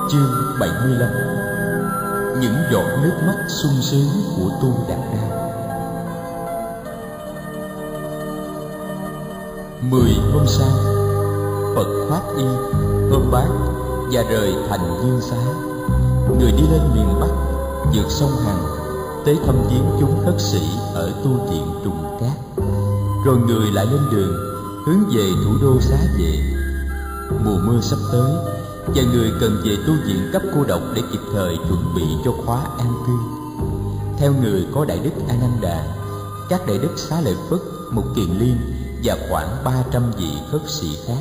Chương 75. Những giọt nước mắt sung sướng của Tu Đạt Đa. 10 hôm sau, Phật khoác y, ôm bát và rời thành Dương Xá. Người đi lên miền Bắc, vượt sông Hằng, tới thăm viếng chúng khất sĩ ở tu viện Trùng Cát. Rồi người lại lên đường, hướng về thủ đô Xá Vệ. Mùa mưa sắp tới, và người cần về tu viện cấp cô độc để kịp thời chuẩn bị cho khóa an cư. Theo người có Đại Đức A Nan Đà, các Đại Đức Xá Lợi Phất, Mục Kiền Liên và khoảng 300 vị khất sĩ khác.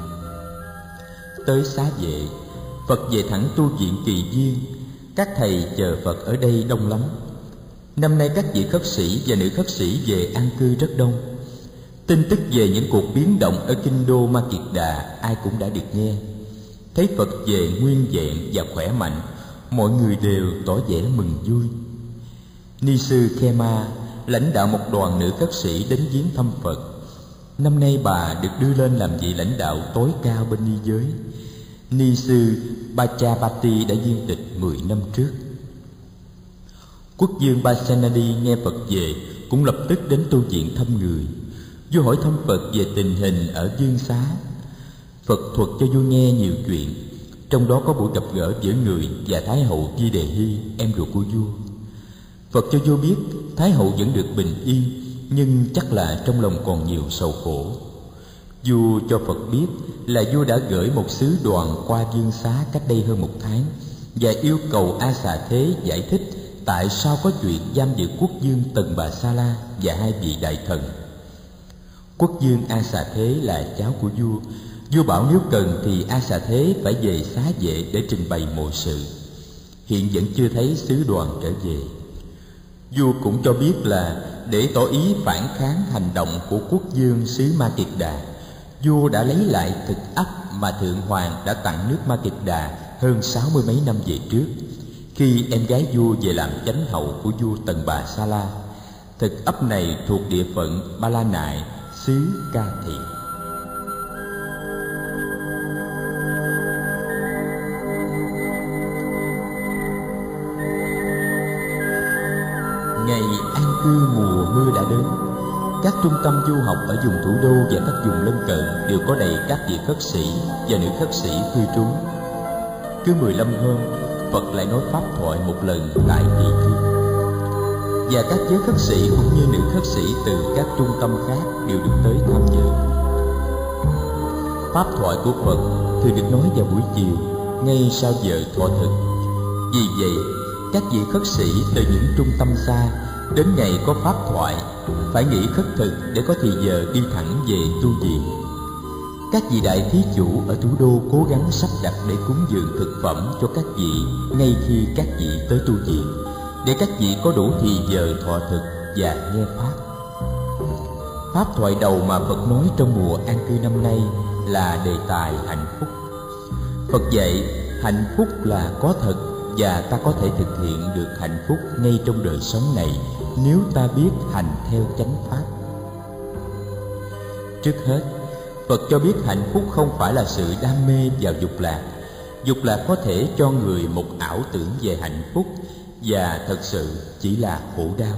Tới Xá Vệ, Phật về thẳng tu viện Kỳ Viên. Các thầy chờ Phật ở đây đông lắm. Năm nay các vị khất sĩ và nữ khất sĩ về an cư rất đông. Tin tức về những cuộc biến động ở kinh đô Ma Kiệt Đà ai cũng đã được nghe. Thấy Phật về nguyên vẹn và khỏe mạnh, mọi người đều tỏ vẻ mừng vui. Ni sư Khema lãnh đạo một đoàn nữ khất sĩ đến viếng thăm Phật. Năm nay bà được đưa lên làm vị lãnh đạo tối cao bên ni giới. Ni sư Bachapati đã viên tịch 10 năm trước. Quốc vương Pasenadi nghe Phật về cũng lập tức đến tu viện thăm người. Vua hỏi thăm Phật về tình hình ở Dương Xá. Phật thuật cho vua nghe nhiều chuyện, trong đó có buổi gặp gỡ giữa người và Thái hậu Di Đề Hy, em ruột của vua. Phật cho vua biết Thái hậu vẫn được bình yên, nhưng chắc là trong lòng còn nhiều sầu khổ. Vua cho Phật biết là vua đã gửi một sứ đoàn qua Dương Xá cách đây hơn 1 tháng và yêu cầu A Xà Thế giải thích tại sao có chuyện giam giữ quốc vương Tần Bà Sa La và 2 vị đại thần. Quốc vương A Xà Thế là cháu của vua. Vua bảo nếu cần thì A Xà Thế phải về Xá Vệ để trình bày mọi sự. Hiện vẫn chưa thấy sứ đoàn trở về. Vua cũng cho biết là để tỏ ý phản kháng hành động của quốc vương xứ Ma Kiệt Đà, vua đã lấy lại thực ấp mà Thượng Hoàng đã tặng nước Ma Kiệt Đà hơn 60 mấy năm về trước, khi em gái vua về làm chánh hậu của vua Tần Bà Sa La. Thực ấp này thuộc địa phận Ba La Nại, xứ Ca Thị. Ngày an cư mùa mưa đã đến. Các trung tâm du học ở vùng thủ đô và các vùng lân cận đều có đầy các vị khất sĩ và nữ khất sĩ cư trú. Cứ 15 hôm, Phật lại nói pháp thoại một lần tại Kỳ Viên. Và các giới khất sĩ cũng như nữ khất sĩ từ các trung tâm khác đều được tới tham dự. Pháp thoại của Phật thường được nói vào buổi chiều, ngay sau giờ thọ thực. Vì vậy, các vị khất sĩ từ những trung tâm xa đến ngày có pháp thoại phải nghỉ khất thực để có thì giờ đi thẳng về tu viện. Các vị đại thí chủ ở thủ đô cố gắng sắp đặt để cúng dường thực phẩm cho các vị ngay khi các vị tới tu viện, để các vị có đủ thì giờ thọ thực và nghe pháp. Pháp thoại đầu mà Phật nói trong mùa an cư năm nay là đề tài hạnh phúc. Phật dạy hạnh phúc là có thật, và ta có thể thực hiện được hạnh phúc ngay trong đời sống này nếu ta biết hành theo chánh pháp. Trước hết, Phật cho biết hạnh phúc không phải là sự đam mê vào dục lạc. Dục lạc có thể cho người một ảo tưởng về hạnh phúc, và thật sự chỉ là khổ đau.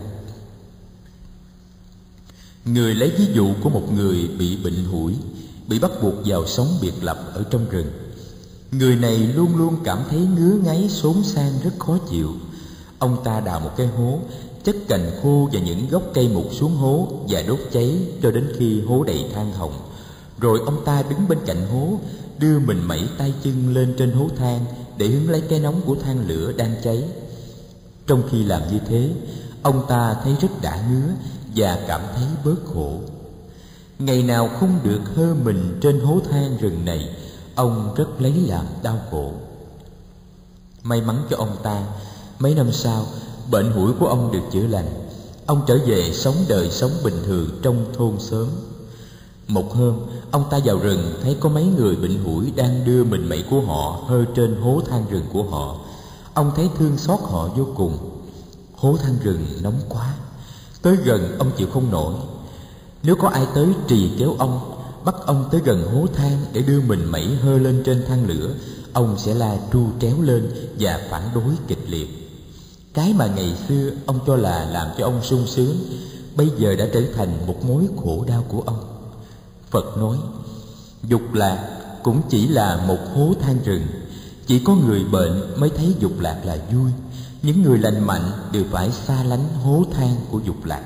Người lấy ví dụ của một người bị bệnh hủi, bị bắt buộc vào sống biệt lập ở trong rừng. Người này luôn luôn cảm thấy ngứa ngáy xốn xang rất khó chịu. Ông ta đào một cái hố, chất cành khô và những gốc cây mục xuống hố và đốt cháy cho đến khi hố đầy than hồng. Rồi ông ta đứng bên cạnh hố, đưa mình mẩy tay chân lên trên hố than để hứng lấy cái nóng của than lửa đang cháy. Trong khi làm như thế, ông ta thấy rất đã ngứa và cảm thấy bớt khổ. Ngày nào không được hơ mình trên hố than rừng này, ông rất lấy làm đau khổ. May mắn cho ông ta, mấy năm sau, bệnh hủi của ông được chữa lành. Ông trở về sống đời sống bình thường trong thôn xóm. Một hôm, ông ta vào rừng thấy có mấy người bệnh hủi đang đưa mình mẩy của họ hơ trên hố than rừng của họ. Ông thấy thương xót họ vô cùng. Hố than rừng nóng quá, tới gần ông chịu không nổi. Nếu có ai tới trì kéo ông, bắt ông tới gần hố than để đưa mình mẩy hơ lên trên than lửa, ông sẽ la tru tréo lên và phản đối kịch liệt. Cái mà ngày xưa ông cho là làm cho ông sung sướng, bây giờ đã trở thành một mối khổ đau của ông. Phật nói, dục lạc cũng chỉ là một hố than rừng. Chỉ có người bệnh mới thấy dục lạc là vui. Những người lành mạnh đều phải xa lánh hố than của dục lạc.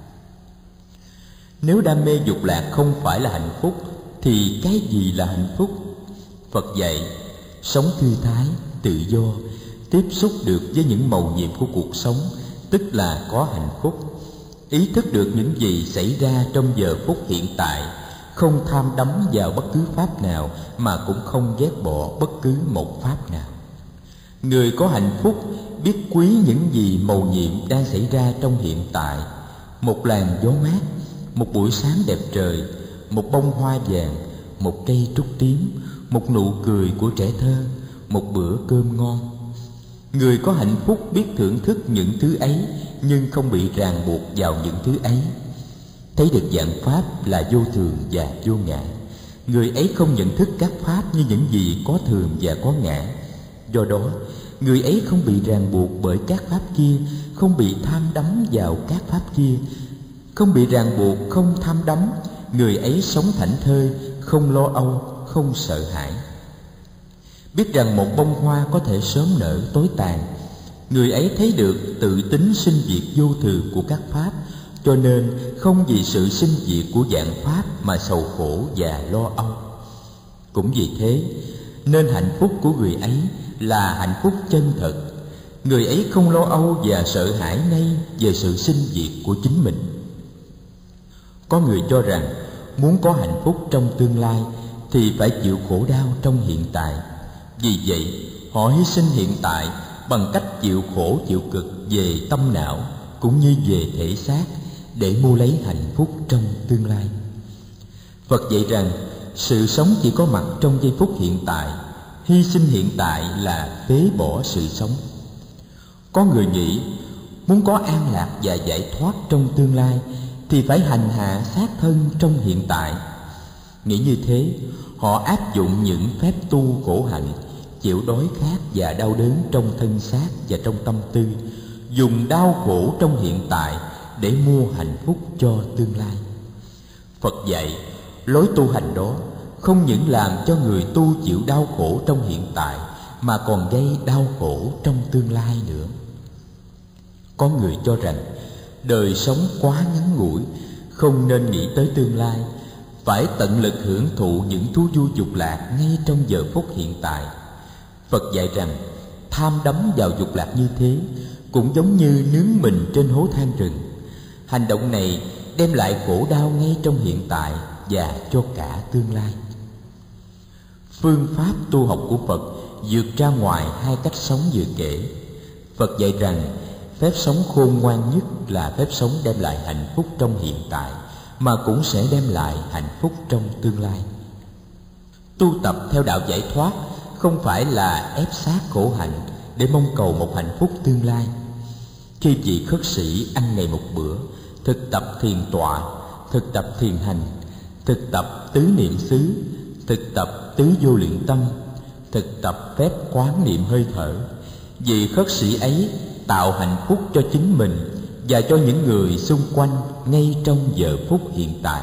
Nếu đam mê dục lạc không phải là hạnh phúc, thì cái gì là hạnh phúc? Phật dạy, sống thư thái, tự do, tiếp xúc được với những mầu nhiệm của cuộc sống, tức là có hạnh phúc. Ý thức được những gì xảy ra trong giờ phút hiện tại, không tham đắm vào bất cứ pháp nào mà cũng không ghét bỏ bất cứ một pháp nào. Người có hạnh phúc biết quý những gì mầu nhiệm đang xảy ra trong hiện tại. Một làn gió mát, một buổi sáng đẹp trời, một bông hoa vàng, một cây trúc tím, một nụ cười của trẻ thơ, một bữa cơm ngon. Người có hạnh phúc biết thưởng thức những thứ ấy, nhưng không bị ràng buộc vào những thứ ấy. Thấy được dạng pháp là vô thường và vô ngã, người ấy không nhận thức các pháp như những gì có thường và có ngã. Do đó, người ấy không bị ràng buộc bởi các pháp kia, không bị tham đắm vào các pháp kia. Không bị ràng buộc, không tham đắm, người ấy sống thảnh thơi, không lo âu, không sợ hãi. Biết rằng một bông hoa có thể sớm nở tối tàn, người ấy thấy được tự tính sinh diệt vô thường của các pháp, cho nên không vì sự sinh diệt của dạng pháp mà sầu khổ và lo âu. Cũng vì thế nên hạnh phúc của người ấy là hạnh phúc chân thật. Người ấy không lo âu và sợ hãi ngay về sự sinh diệt của chính mình. Có người cho rằng muốn có hạnh phúc trong tương lai thì phải chịu khổ đau trong hiện tại. Vì vậy họ hy sinh hiện tại bằng cách chịu khổ chịu cực về tâm não cũng như về thể xác, để mua lấy hạnh phúc trong tương lai. Phật dạy rằng sự sống chỉ có mặt trong giây phút hiện tại. Hy sinh hiện tại là phế bỏ sự sống. Có người nghĩ muốn có an lạc và giải thoát trong tương lai thì phải hành hạ xác thân trong hiện tại. Nghĩ như thế, họ áp dụng những phép tu khổ hạnh, chịu đói khát và đau đớn trong thân xác và trong tâm tư, dùng đau khổ trong hiện tại để mua hạnh phúc cho tương lai. Phật dạy, lối tu hành đó không những làm cho người tu chịu đau khổ trong hiện tại, mà còn gây đau khổ trong tương lai nữa. Có người cho rằng đời sống quá ngắn ngủi, không nên nghĩ tới tương lai, phải tận lực hưởng thụ những thú vui dục lạc ngay trong giờ phút hiện tại. Phật dạy rằng tham đắm vào dục lạc như thế cũng giống như nướng mình trên hố than rừng. Hành động này đem lại khổ đau ngay trong hiện tại và cho cả tương lai. Phương pháp tu học của Phật vượt ra ngoài hai cách sống vừa kể. Phật dạy rằng phép sống khôn ngoan nhất là phép sống đem lại hạnh phúc trong hiện tại, mà cũng sẽ đem lại hạnh phúc trong tương lai. Tu tập theo đạo giải thoát không phải là ép sát khổ hạnh để mong cầu một hạnh phúc tương lai. Khi vị khất sĩ ăn ngày một bữa, thực tập thiền tọa, thực tập thiền hành, thực tập tứ niệm xứ, thực tập tứ vô luyện tâm, thực tập phép quán niệm hơi thở, vị khất sĩ ấy tạo hạnh phúc cho chính mình và cho những người xung quanh ngay trong giờ phút hiện tại.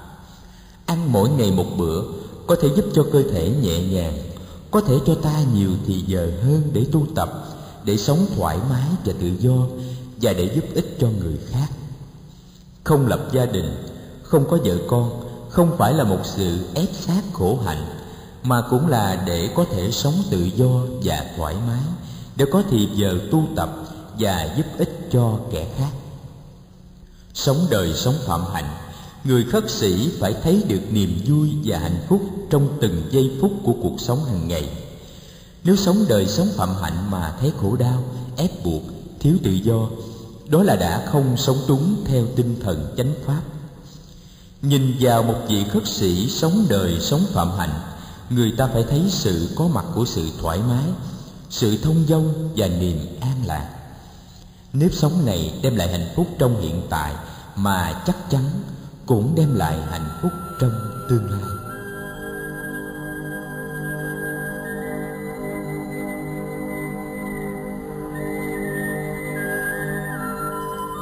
Ăn mỗi ngày một bữa có thể giúp cho cơ thể nhẹ nhàng, có thể cho ta nhiều thì giờ hơn để tu tập, để sống thoải mái và tự do, và để giúp ích cho người khác. Không lập gia đình, không có vợ con không phải là một sự ép sát khổ hạnh, mà cũng là để có thể sống tự do và thoải mái, để có thì giờ tu tập và giúp ích cho kẻ khác. Sống đời sống phạm hạnh, người khất sĩ phải thấy được niềm vui và hạnh phúc trong từng giây phút của cuộc sống hàng ngày. Nếu sống đời sống phạm hạnh mà thấy khổ đau, ép buộc, thiếu tự do, đó là đã không sống đúng theo tinh thần chánh pháp. Nhìn vào một vị khất sĩ sống đời sống phạm hạnh, người ta phải thấy sự có mặt của sự thoải mái, sự thông dong và niềm an lạc. Nếp sống này đem lại hạnh phúc trong hiện tại, mà chắc chắn cũng đem lại hạnh phúc trong tương lai.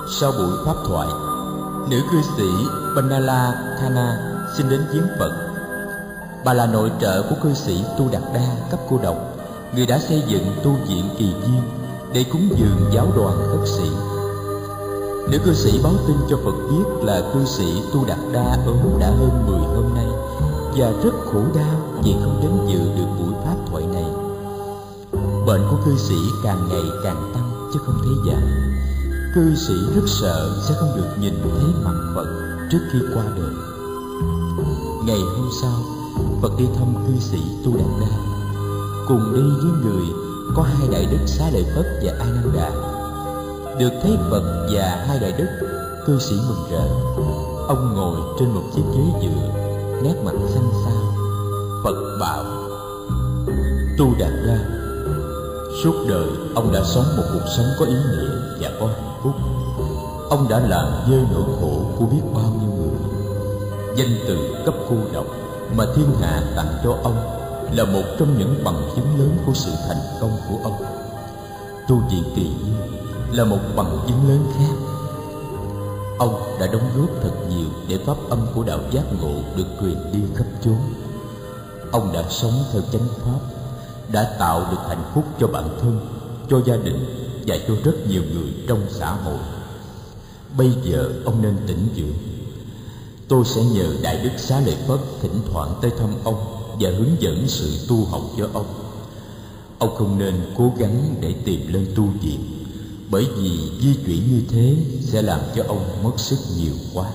Sau buổi pháp thoại, nữ cư sĩ Banala Khana xin đến viếng Phật. Bà là nội trợ của cư sĩ Tu Đạt Đa cấp cô độc, người đã xây dựng tu viện Kỳ Viên để cúng dường giáo đoàn khất sĩ. Nữ cư sĩ báo tin cho Phật biết là cư sĩ Tu Đạt Đa ốm đã hơn 10 hôm nay và rất khổ đau vì không đến dự được buổi pháp thoại này. Bệnh của cư sĩ càng ngày càng tăng chứ không thấy giảm. Cư sĩ rất sợ sẽ không được nhìn thấy mặt Phật trước khi qua đời. Ngày hôm sau, Phật đi thăm cư sĩ Tu Đạt Đa. Cùng đi với người có hai đại đức Xá Lợi Phất và A Nan Đà. Được thấy Phật và hai đại đức, cư sĩ mừng rỡ. Ông ngồi trên một chiếc ghế dựa, nét mặt xanh xao. Phật bảo: Tu Đạt Đa, suốt đời ông đã sống một cuộc sống có ý nghĩa và có hạnh phúc. Ông đã làm vơi nỗi khổ của biết bao nhiêu người. Danh từ cấp cô độc mà thiên hạ tặng cho ông là một trong những bằng chứng lớn của sự thành công của ông. Tu viện Kỳ Viên là một bằng chứng lớn khác. Ông đã đóng góp thật nhiều để pháp âm của đạo giác ngộ được truyền đi khắp chốn. Ông đã sống theo chánh pháp, đã tạo được hạnh phúc cho bản thân, cho gia đình và cho rất nhiều người trong xã hội. Bây giờ ông nên tĩnh dưỡng. Tôi sẽ nhờ Đại Đức Xá Lợi Phất thỉnh thoảng tới thăm ông và hướng dẫn sự tu học cho ông. Ông không nên cố gắng để tìm lên tu viện, bởi vì di chuyển như thế sẽ làm cho ông mất sức nhiều quá.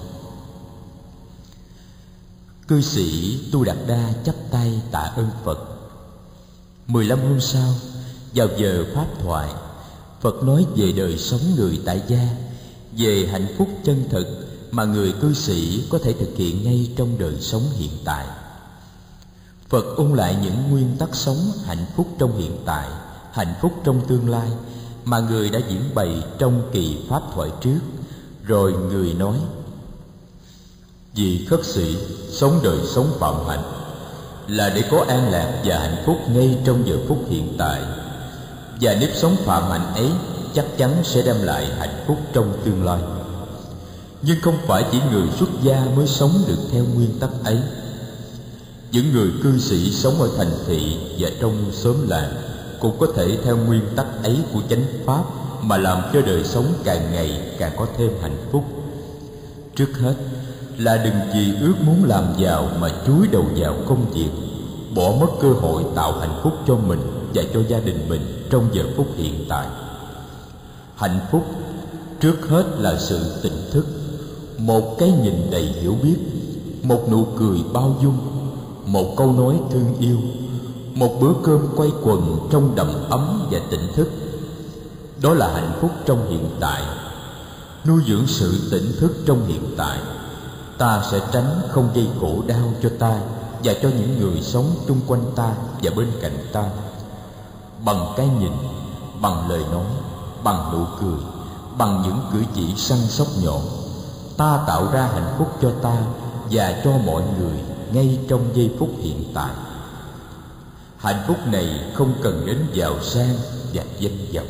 Cư sĩ Tu Đạt Đa chắp tay tạ ơn Phật. 15 hôm sau, vào giờ pháp thoại, Phật nói về đời sống người tại gia, về hạnh phúc chân thực mà người cư sĩ có thể thực hiện ngay trong đời sống hiện tại. Phật ôn lại những nguyên tắc sống hạnh phúc trong hiện tại, hạnh phúc trong tương lai mà người đã diễn bày trong kỳ pháp thoại trước. Rồi người nói: Vì khất sĩ sống đời sống phạm hạnh là để có an lạc và hạnh phúc ngay trong giờ phút hiện tại, và nếp sống phạm hạnh ấy chắc chắn sẽ đem lại hạnh phúc trong tương lai. Nhưng không phải chỉ người xuất gia mới sống được theo nguyên tắc ấy. Những người cư sĩ sống ở thành thị và trong xóm làng cũng có thể theo nguyên tắc ấy của chánh pháp mà làm cho đời sống càng ngày càng có thêm hạnh phúc. Trước hết là đừng vì ước muốn làm giàu mà chúi đầu vào công việc, bỏ mất cơ hội tạo hạnh phúc cho mình và cho gia đình mình trong giờ phút hiện tại. Hạnh phúc trước hết là sự tỉnh thức, một cái nhìn đầy hiểu biết, một nụ cười bao dung, một câu nói thương yêu, một bữa cơm quây quần trong đầm ấm và tỉnh thức. Đó là hạnh phúc trong hiện tại. Nuôi dưỡng sự tỉnh thức trong hiện tại, ta sẽ tránh không gây khổ đau cho ta và cho những người sống chung quanh ta và bên cạnh ta. Bằng cái nhìn, bằng lời nói, bằng nụ cười, bằng những cử chỉ săn sóc nhỏ, ta tạo ra hạnh phúc cho ta và cho mọi người ngay trong giây phút hiện tại. Hạnh phúc này không cần đến giàu sang và danh vọng.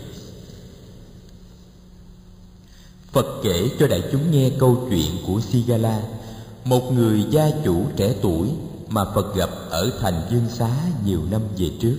Phật kể cho đại chúng nghe câu chuyện của Sigala, một người gia chủ trẻ tuổi mà Phật gặp ở thành Dương Xá nhiều năm về trước.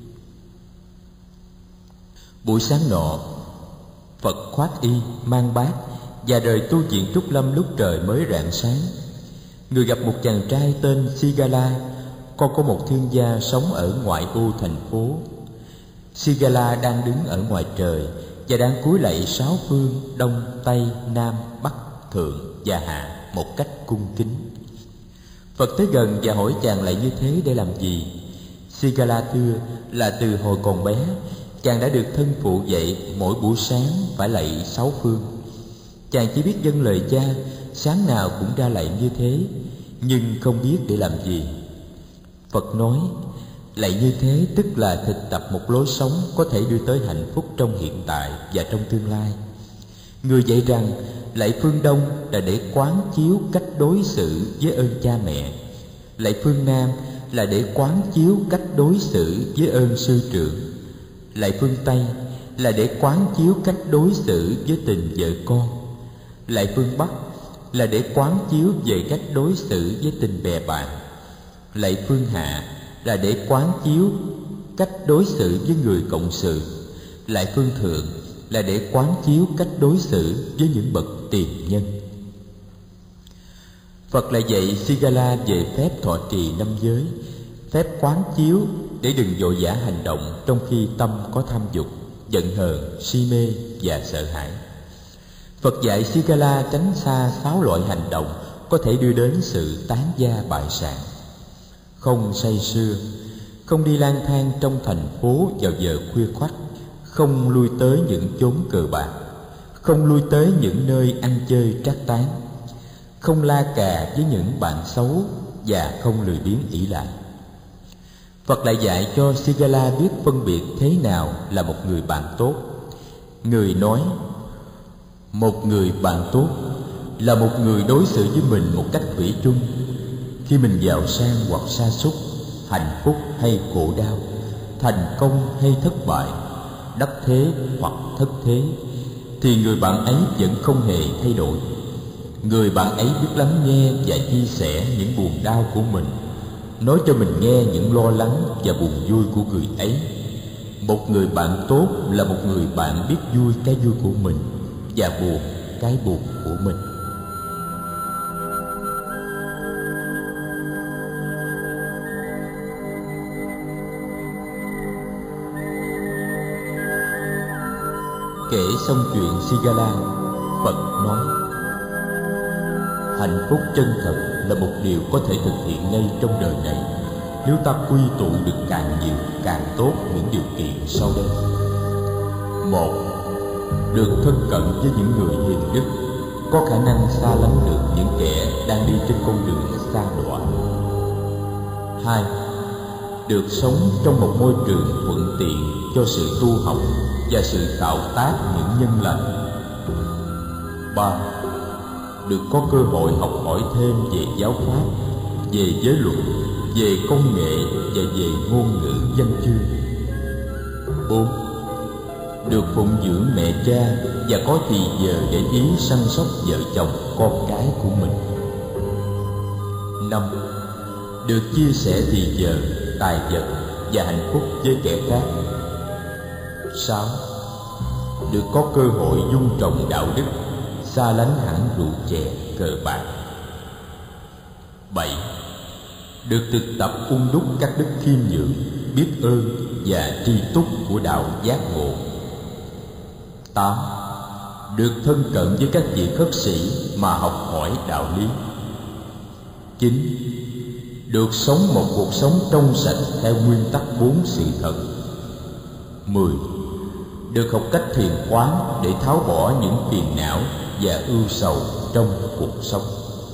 Buổi sáng nọ, Phật khoác y, mang bát và rời tu viện Trúc Lâm lúc trời mới rạng sáng. Người gặp một chàng trai tên Sigala, con có một thương gia sống ở ngoại ô thành phố. Sigala đang đứng ở ngoài trời và đang cúi lạy sáu phương đông, tây, nam, bắc, thượng và hạ một cách cung kính. Phật tới gần và hỏi chàng lại như thế để làm gì. Sigala thưa là từ hồi còn bé, chàng đã được thân phụ dạy mỗi buổi sáng phải lạy sáu phương. Chàng chỉ biết vâng lời cha, sáng nào cũng ra lạy như thế, nhưng không biết để làm gì. Phật nói, lạy như thế tức là thực tập một lối sống có thể đưa tới hạnh phúc trong hiện tại và trong tương lai. Người dạy rằng lạy phương Đông là để quán chiếu cách đối xử với ơn cha mẹ, lạy phương Nam là để quán chiếu cách đối xử với ơn sư trưởng, lạy phương Tây là để quán chiếu cách đối xử với tình vợ con. Lại phương Bắc là để quán chiếu về cách đối xử với tình bè bạn. Lại phương Hạ là để quán chiếu cách đối xử với người cộng sự. Lại phương Thượng là để quán chiếu cách đối xử với những bậc tiền nhân. Phật lại dạy Sigala về phép thọ trì 5 giới, phép quán chiếu để đừng vội vã hành động trong khi tâm có tham dục, giận hờn, si mê và sợ hãi. Phật dạy Sigala tránh xa 6 loại hành động có thể đưa đến sự tán gia bại sản: không say sưa, không đi lang thang trong thành phố vào giờ khuya khoắt, không lui tới những chốn cờ bạc, không lui tới những nơi ăn chơi trác tán, không la cà với những bạn xấu và không lười biếng ỷ lại. Phật lại dạy cho Sigala biết phân biệt thế nào là một người bạn tốt. Người nói, một người bạn tốt là một người đối xử với mình một cách thủy chung. Khi mình giàu sang hoặc sa sút, hạnh phúc hay khổ đau, thành công hay thất bại, đắc thế hoặc thất thế, thì người bạn ấy vẫn không hề thay đổi. Người bạn ấy biết lắng nghe và chia sẻ những buồn đau của mình, nói cho mình nghe những lo lắng và buồn vui của người ấy. Một người bạn tốt là một người bạn biết vui cái vui của mình và buồn cái buồn của mình. Kể xong chuyện Sigala, Phật nói: hạnh phúc chân thật là một điều có thể thực hiện ngay trong đời này nếu ta quy tụ được càng nhiều càng tốt những điều kiện sau đây. 1. Được thân cận với những người hiền đức, có khả năng xa lánh được những kẻ đang đi trên con đường xa đọa. 2. Được sống trong một môi trường thuận tiện cho sự tu học và sự tạo tác những nhân lành. 3. Được có cơ hội học hỏi thêm về giáo pháp, về giới luật, về công nghệ và về ngôn ngữ văn chương. 4. Được phụng dưỡng mẹ cha và có thì giờ để ý săn sóc vợ chồng con cái của mình. 5. Được chia sẻ thì giờ, tài vật và hạnh phúc với kẻ khác. 6. Được có cơ hội dung trồng đạo đức, xa lánh hẳn rượu chè, cờ bạc. 7. Được thực tập ung đúc các đức khiêm nhường, biết ơn và tri túc của đạo giác ngộ. 8. Được thân cận với các vị khất sĩ mà học hỏi đạo lý. 9. Được sống một cuộc sống trong sạch theo nguyên tắc 4 sự thật. 10. Được học cách thiền quán để tháo bỏ những phiền não và ưu sầu trong cuộc sống.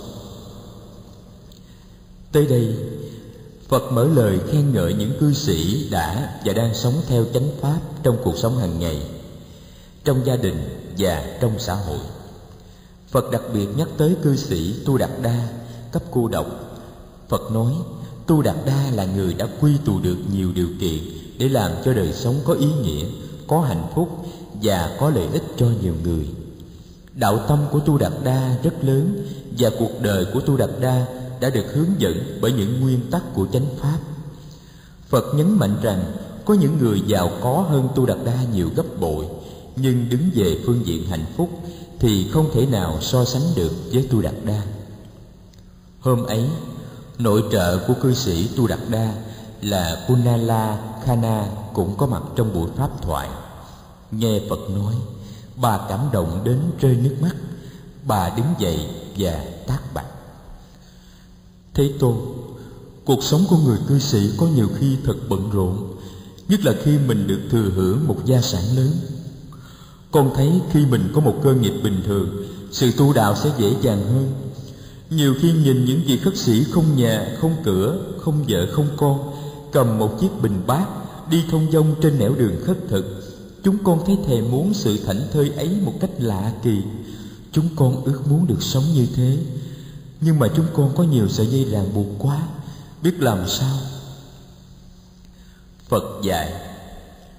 Tới đây, Phật mở lời khen ngợi những cư sĩ đã và đang sống theo chánh pháp trong cuộc sống hàng ngày, trong gia đình và trong xã hội. Phật đặc biệt nhắc tới cư sĩ Tu Đạt Đa, cấp cô độc. Phật nói Tu Đạt Đa là người đã quy tụ được nhiều điều kiện để làm cho đời sống có ý nghĩa, có hạnh phúc và có lợi ích cho nhiều người. Đạo tâm của Tu Đạt Đa rất lớn và cuộc đời của Tu Đạt Đa đã được hướng dẫn bởi những nguyên tắc của chánh pháp. Phật nhấn mạnh rằng có những người giàu có hơn Tu Đạt Đa nhiều gấp bội, nhưng đứng về phương diện hạnh phúc thì không thể nào so sánh được với Tu Đạt Đa. Hôm ấy, nội trợ của cư sĩ Tu Đạt Đa là Punala Khana cũng có mặt trong buổi pháp thoại. Nghe Phật nói, bà cảm động đến rơi nước mắt. Bà đứng dậy và tác bạch: Thế Tôn, cuộc sống của người cư sĩ có nhiều khi thật bận rộn, nhất là khi mình được thừa hưởng một gia sản lớn. Con thấy khi mình có một cơ nghiệp bình thường, sự tu đạo sẽ dễ dàng hơn. Nhiều khi nhìn những vị khất sĩ không nhà, không cửa, không vợ, không con, cầm một chiếc bình bát, đi thông dong trên nẻo đường khất thực, chúng con thấy thèm muốn sự thảnh thơi ấy một cách lạ kỳ. Chúng con ước muốn được sống như thế, nhưng mà chúng con có nhiều sợi dây ràng buộc quá, biết làm sao? Phật dạy: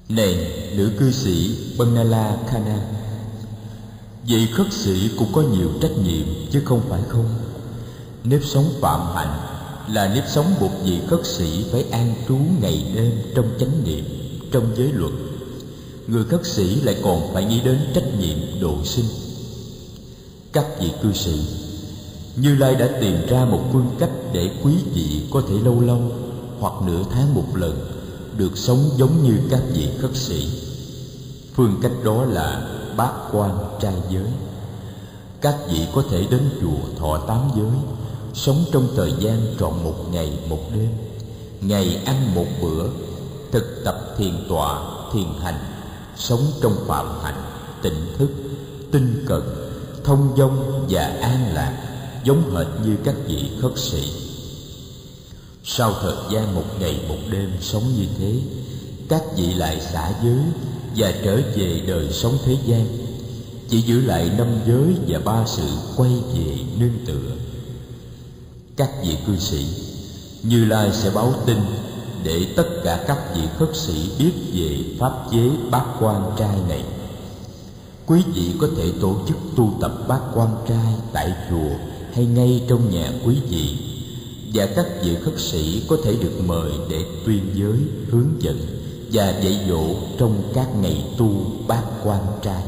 Này nữ cư sĩ Bannala Khana, vị khất sĩ cũng có nhiều trách nhiệm chứ không phải không. Nếp sống phạm hạnh là nếp sống một vị khất sĩ phải an trú ngày đêm trong chánh niệm, trong giới luật. Người khất sĩ lại còn phải nghĩ đến trách nhiệm độ sinh. Các vị cư sĩ, Như Lai đã tìm ra một phương cách để quý vị có thể lâu lâu hoặc nửa tháng một lần được sống giống như các vị khất sĩ. Phương cách đó là bát quan trai giới. Các vị có thể đến chùa thọ 8 giới, sống trong thời gian trọn 1 ngày 1 đêm, ngày ăn 1 bữa, thực tập thiền tọa, thiền hành, sống trong phạm hạnh, tỉnh thức, tinh cận, thông dong và an lạc, giống hệt như các vị khất sĩ. Sau thời gian 1 ngày 1 đêm sống như thế, các vị lại xả giới và trở về đời sống thế gian, chỉ giữ lại 5 giới và 3 sự quay về nương tựa. Các vị cư sĩ, Như Lai sẽ báo tin để tất cả các vị khất sĩ biết về pháp chế bát quan trai này. Quý vị có thể tổ chức tu tập bát quan trai tại chùa hay ngay trong nhà quý vị, và các vị khất sĩ có thể được mời để tuyên giới, hướng dẫn và dạy dỗ trong các ngày tu bát quan trai.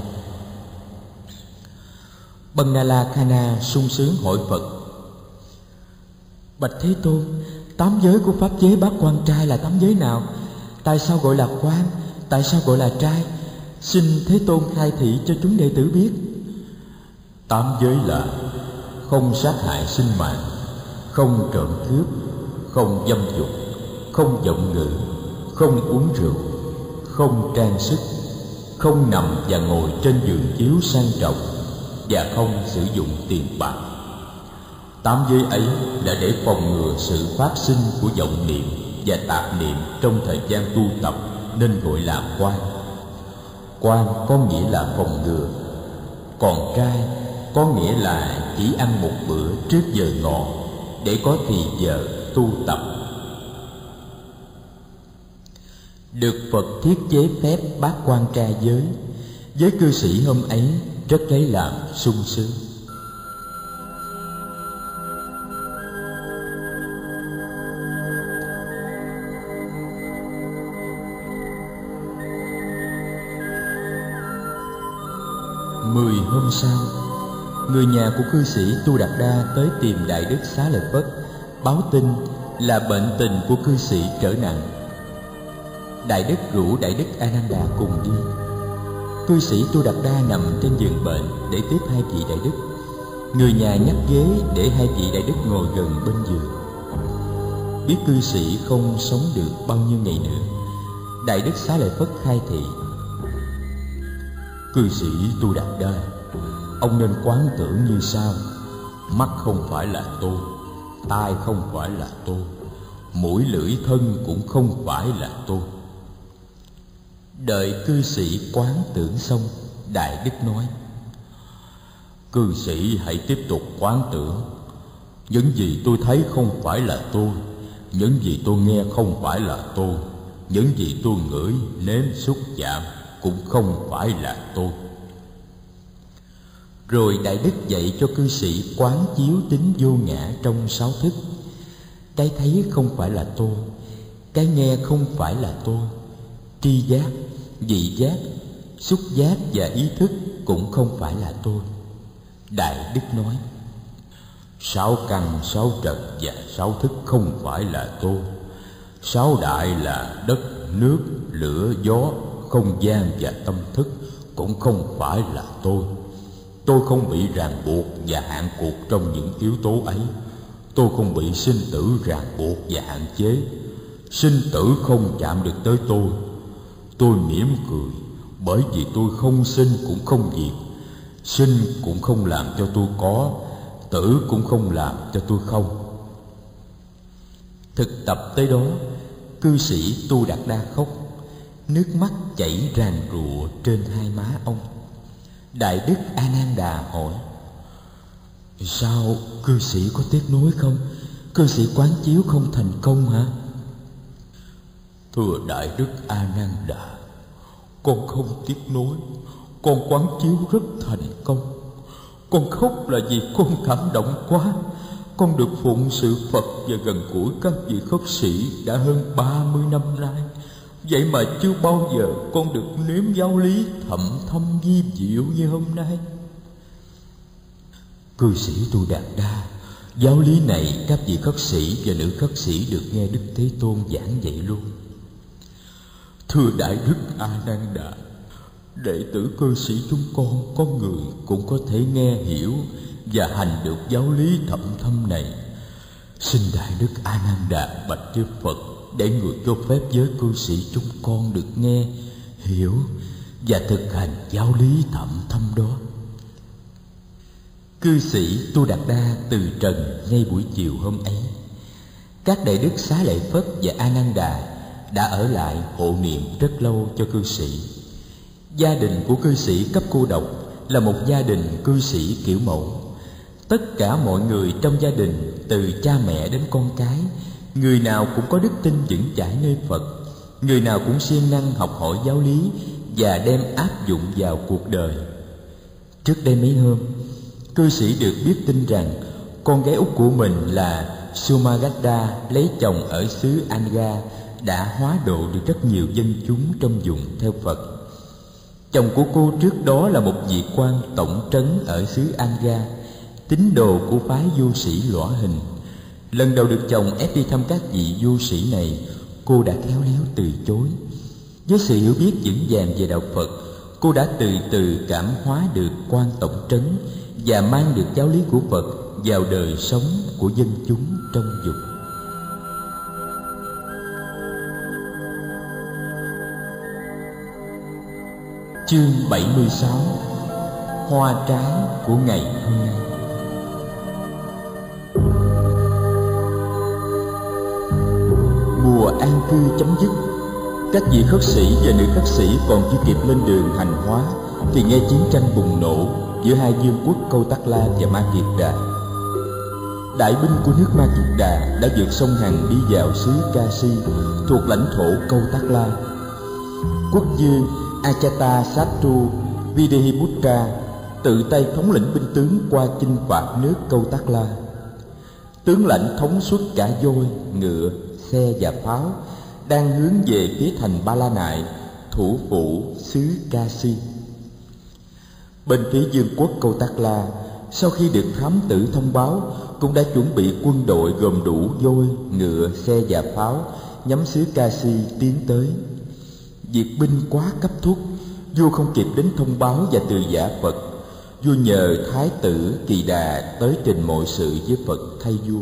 Bannala Khana sung sướng hỏi Phật: Bạch Thế Tôn, 8 giới của pháp chế bát quan trai là 8 giới nào? Tại sao gọi là quan? Tại sao gọi là trai? Xin Thế Tôn khai thị cho chúng đệ tử biết. 8 giới là: không sát hại sinh mạng, không trộm cướp, không dâm dục, không vọng ngữ, không uống rượu, không trang sức, không nằm và ngồi trên giường chiếu sang trọng, và không sử dụng tiền bạc. 8 giới ấy là để phòng ngừa sự phát sinh của vọng niệm và tạp niệm trong thời gian tu tập, nên gọi là quan. Quan có nghĩa là phòng ngừa, còn trai có nghĩa là chỉ ăn 1 bữa trước giờ ngọ để có thì giờ tu tập. Được Phật thiết chế phép bát quan trai giới, giới cư sĩ hôm ấy rất lấy làm sung sướng. Mười hôm sau, người nhà của cư sĩ Tu Đạt Đa tới tìm Đại Đức Xá Lợi Phất, báo tin là bệnh tình của cư sĩ trở nặng. Đại Đức rủ Đại Đức A Nan Đà cùng đi. Cư sĩ Tu Đạt Đa nằm trên giường bệnh để tiếp 2 vị Đại Đức. Người nhà nhắc ghế để 2 vị Đại Đức ngồi gần bên giường. Biết cư sĩ không sống được bao nhiêu ngày nữa, Đại Đức Xá Lợi Phất khai thị: Cư sĩ Tu Đạt Đa, ông nên quán tưởng như sau: mắt không phải là tôi, tai không phải là tôi, mũi lưỡi thân cũng không phải là tôi. Đợi cư sĩ quán tưởng xong, Đại Đức nói: Cư sĩ hãy tiếp tục quán tưởng. Những gì tôi thấy không phải là tôi, những gì tôi nghe không phải là tôi, những gì tôi ngửi, nếm, xúc, chạm cũng không phải là tôi. Rồi Đại Đức dạy cho cư sĩ quán chiếu tính vô ngã trong 6 thức. Cái thấy không phải là tôi, cái nghe không phải là tôi, tri giác, vị giác, xúc giác và ý thức cũng không phải là tôi. Đại Đức nói: 6 căn, 6 trần và 6 thức không phải là tôi. 6 đại là đất, nước, lửa, gió, không gian và tâm thức cũng không phải là tôi. Tôi không bị ràng buộc và hạn cuộc trong những yếu tố ấy. Tôi không bị sinh tử ràng buộc và hạn chế. Sinh tử không chạm được tới tôi. Tôi mỉm cười, bởi vì tôi không sinh cũng không diệt. Sinh cũng không làm cho tôi có, tử cũng không làm cho tôi không. Thực tập tới đó, cư sĩ Tu Đạt Đa khóc, nước mắt chảy ràn rụa trên 2 má ông. Đại Đức A Nan Đà hỏi: Sao cư sĩ có tiếc nuối không? Cư sĩ quán chiếu không thành công hả? Thưa Đại Đức A Nan Đà, Con không tiếc nuối, con quán chiếu rất thành công. Con khóc là vì con cảm động quá. Con được phụng sự Phật và gần gũi các vị khất sĩ đã hơn 30 năm nay. Vậy mà chưa bao giờ con được nếm giáo lý thậm thâm vi diệu như hôm nay. Cư sĩ Tu Đạt Đa, giáo lý này các vị khất sĩ và nữ khất sĩ được nghe Đức Thế Tôn giảng dạy luôn. Thưa Đại Đức A Nan Đà, đệ tử cư sĩ chúng con có người cũng có thể nghe hiểu và hành được giáo lý thậm thâm này. Xin Đại Đức A Nan Đà bạch với Phật để người cho phép giới cư sĩ chúng con được nghe, hiểu và thực hành giáo lý thậm thâm đó. Cư sĩ Tu Đạt Đa từ trần ngay buổi chiều hôm ấy. Các đại đức Xá Lợi Phất và A Nan Đà đã ở lại hộ niệm rất lâu cho cư sĩ. Gia đình của cư sĩ cấp cô độc là một gia đình cư sĩ kiểu mẫu. Tất cả mọi người trong gia đình, từ cha mẹ đến con cái, người nào cũng có đức tin vững chãi nơi Phật, người nào cũng siêng năng học hỏi giáo lý và đem áp dụng vào cuộc đời. Trước đây mấy hôm, cư sĩ được biết tin rằng con gái út của mình là Sumagadda lấy chồng ở xứ Anga đã hóa độ được rất nhiều dân chúng trong vùng theo Phật. Chồng của cô trước đó là một vị quan tổng trấn ở xứ Anga, tín đồ của phái du sĩ Lõa Hình. Lần đầu được chồng ép đi thăm các vị du sĩ này, cô đã khéo léo từ chối. Với sự hiểu biết vững vàng về đạo Phật, cô đã từ từ cảm hóa được quan tổng trấn và mang được giáo lý của Phật vào đời sống của dân chúng trong vùng. Chương 76: Hoa trái của ngày hôm nay. Mùa an cư chấm dứt, các vị khất sĩ và nữ khất sĩ còn chưa kịp lên đường hành hóa thì nghe chiến tranh bùng nổ giữa hai vương quốc Câu Tắc La và Ma Kiệt Đà. Đại binh của nước Ma Kiệt Đà đã vượt sông Hằng đi vào xứ Kasi thuộc lãnh thổ Câu Tắc La. Quốc vương Ajatasattu Videhiputra tự tay thống lĩnh binh tướng qua chinh phạt nước Câu Tắc La. Tướng lãnh thống suất cả voi, ngựa, xe và pháo đang hướng về phía thành Ba La Nại, thủ phủ xứ Kasi. Bên phía vương quốc Câu Tắc La, sau khi được thám tử thông báo, cũng đã chuẩn bị quân đội gồm đủ voi, ngựa, xe và pháo nhắm xứ Kasi tiến tới. Việc binh quá cấp thúc, vua không kịp đến thông báo và từ giả Phật. Vua nhờ Thái tử Kỳ Đà tới trình mọi sự với Phật thay vua.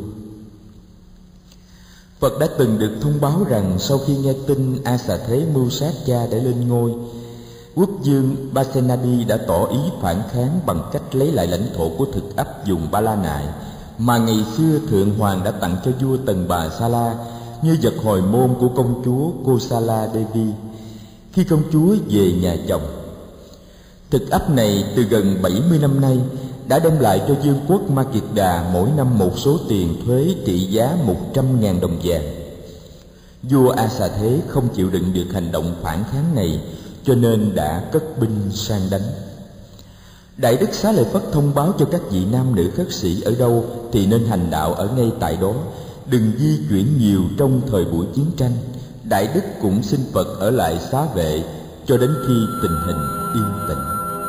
Phật đã từng được thông báo rằng sau khi nghe tin A Xà Thế mưu sát cha để lên ngôi, quốc vương Pasenadi đã tỏ ý phản kháng bằng cách lấy lại lãnh thổ của thực ấp vùng Ba La Nại mà ngày xưa Thượng Hoàng đã tặng cho vua Tần Bà Sa La như vật hồi môn của công chúa Kosala Devi khi công chúa về nhà chồng. Thực ấp này từ gần 70 năm nay đã đem lại cho vương quốc Ma Kiệt Đà mỗi năm một số tiền thuế trị giá 100.000 đồng vàng. Vua A Xà Thế không chịu đựng được hành động phản kháng này, cho nên đã cất binh sang đánh. Đại đức Xá Lợi Phất thông báo cho các vị nam nữ khất sĩ ở đâu thì nên hành đạo ở ngay tại đó, đừng di chuyển nhiều trong thời buổi chiến tranh. Đại đức cũng xin Phật ở lại xá vệ cho đến khi tình hình yên tĩnh.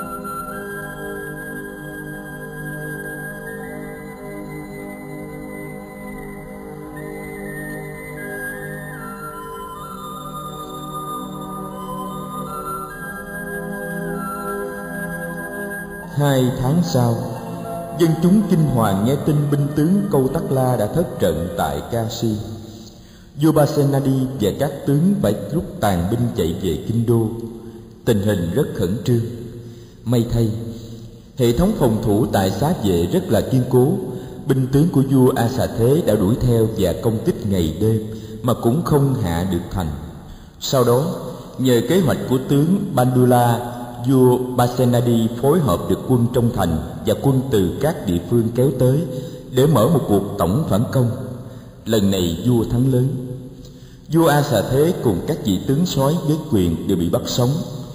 Hai tháng sau, dân chúng kinh hoàng nghe tin binh tướng Câu Tắc La đã thất trận tại Kasi. Vua Pasenadi và các tướng phải rút tàn binh chạy về kinh đô. Tình hình rất khẩn trương. May thay, hệ thống phòng thủ tại xá vệ rất là kiên cố. Binh tướng của vua A Xà Thế đã đuổi theo và công kích ngày đêm mà cũng không hạ được thành. Sau đó, nhờ kế hoạch của tướng Bandula, vua Pasenadi phối hợp được quân trong thành và quân từ các địa phương kéo tới để mở một cuộc tổng phản công. Lần này vua thắng lớn. Vua A Xà Thế cùng các vị tướng soái với quyền đều bị bắt sống.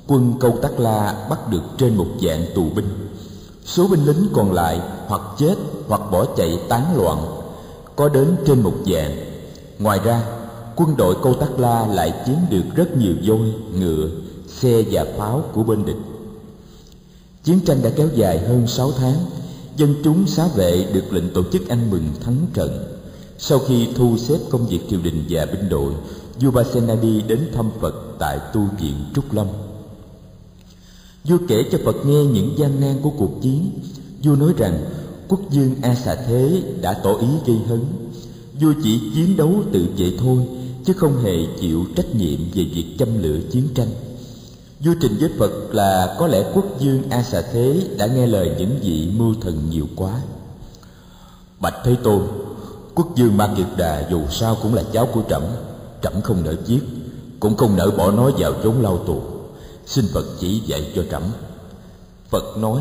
quân Câu Tắc La bắt được trên 1 vạn tù binh. Số binh lính còn lại hoặc chết hoặc bỏ chạy tán loạn, có đến trên 1 vạn. Ngoài ra, quân đội Câu Tắc La lại chiếm được rất nhiều voi, ngựa, xe và pháo của bên địch. Chiến tranh đã kéo dài hơn 6 tháng. Dân chúng xá vệ được lệnh tổ chức ăn mừng thắng trận. Sau khi thu xếp công việc triều đình và binh đội, vua Pasenadi đến thăm Phật tại tu viện Trúc Lâm. Vua kể cho Phật nghe những gian nan của cuộc chiến. Vua nói rằng quốc vương A Xà Thế đã tỏ ý gây hấn. Vua chỉ chiến đấu tự vệ thôi, chứ không hề chịu trách nhiệm về việc châm lửa chiến tranh. Vua trình với Phật là có lẽ quốc vương A Xà Thế đã nghe lời những vị mưu thần nhiều quá. Bạch Thế Tôn, quốc vương Ma Kiệt Đà dù sao cũng là cháu của trẫm, trẫm không nỡ giết, cũng không nỡ bỏ nó vào chốn lao tù. Xin Phật chỉ dạy cho trẫm. Phật nói: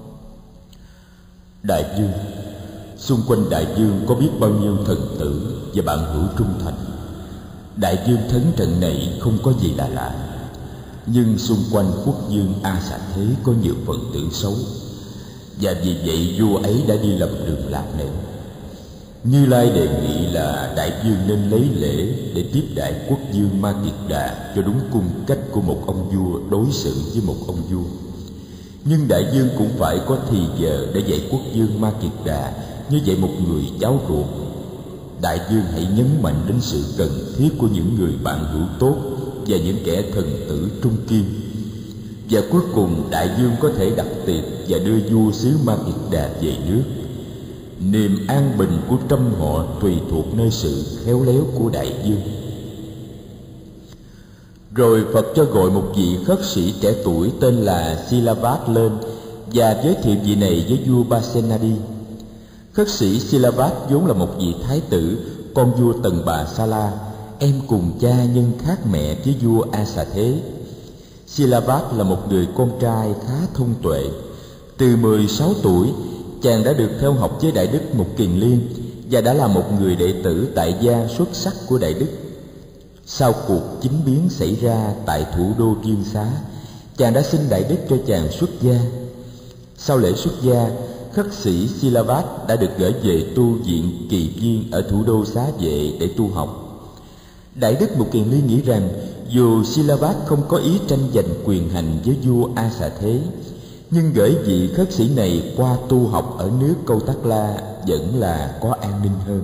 Đại vương, xung quanh đại vương có biết bao nhiêu thần tử và bạn hữu trung thành. Đại vương thắng trận này không có gì là lạ. Nhưng xung quanh quốc vương A Xà Thế có nhiều phần tử xấu, và vì vậy vua ấy đã đi lập đường lạc nền. Như Lai đề nghị là đại vương nên lấy lễ để tiếp đãi quốc vương Ma Kiệt Đà cho đúng cung cách của một ông vua đối xử với một ông vua. Nhưng đại vương cũng phải có thì giờ để dạy quốc vương Ma Kiệt Đà như vậy một người cháu ruột. Đại vương hãy nhấn mạnh đến sự cần thiết của những người bạn hữu tốt và những kẻ thần tử trung kiên. Và cuối cùng đại vương có thể đặt tiệc và đưa vua xứ Ma Kiệt Đà về nước. Niềm an bình của trăm họ tùy thuộc nơi sự khéo léo của đại vương. Rồi Phật cho gọi một vị khất sĩ trẻ tuổi tên là Silavat lên và giới thiệu vị này với vua Pasenadi. Khất sĩ Silavat vốn là một vị thái tử, con vua Tần Bà Sa La, em cùng cha nhưng khác mẹ với vua A Xà Thế. Silavat là một người con trai khá thông tuệ. Từ 16 tuổi, chàng đã được theo học với Đại Đức Mục Kiền Liên và đã là một người đệ tử tại gia xuất sắc của Đại Đức. Sau cuộc chính biến xảy ra tại thủ đô Viên Xá, chàng đã xin Đại Đức cho chàng xuất gia. Sau lễ xuất gia, khất sĩ Silavat đã được gửi về tu viện Kỳ Viên ở thủ đô Xá Vệ để tu học. Đại Đức Mục Kiền Liên nghĩ rằng dù Silavat không có ý tranh giành quyền hành với vua A Xà Thế, nhưng gửi vị khất sĩ này qua tu học ở nước Câu Tắc La vẫn là có an ninh hơn.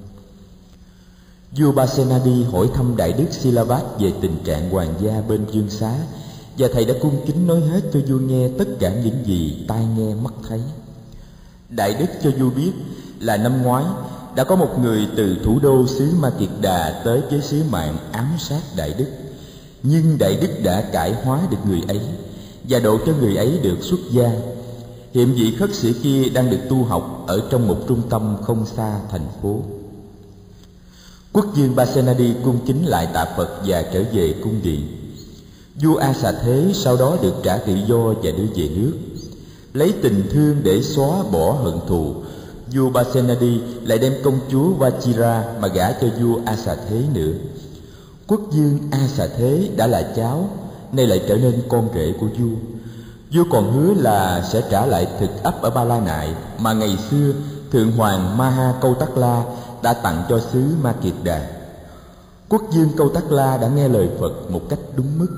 Vua Pasenadi hỏi thăm Đại Đức Silavat về tình trạng hoàng gia bên Vương Xá, và thầy đã cung kính nói hết cho vua nghe tất cả những gì tai nghe mắt thấy. Đại Đức cho vua biết là năm ngoái đã có một người từ thủ đô xứ Ma Kiệt Đà tới với sứ mạng ám sát Đại Đức, nhưng Đại Đức đã cải hóa được người ấy và độ cho người ấy được xuất gia. Hiện vị khất sĩ kia đang được tu học ở trong một trung tâm không xa thành phố. Quốc vương Pasenadi cung kính lại tạ Phật và trở về cung điện. Vua A Xà Thế sau đó được trả tự do và đưa về nước. Lấy tình thương để xóa bỏ hận thù, vua Pasenadi lại đem công chúa Vajira mà gả cho vua A Xà Thế nữa. Quốc vương A Xà Thế đã là cháu, nay lại trở nên con rể của vua. Vua còn hứa là sẽ trả lại thực ấp ở Ba La Nại mà ngày xưa Thượng Hoàng Maha Câu Tắc La đã tặng cho xứ Ma Kiệt Đà. Quốc vương Câu Tắc La đã nghe lời Phật một cách đúng mức.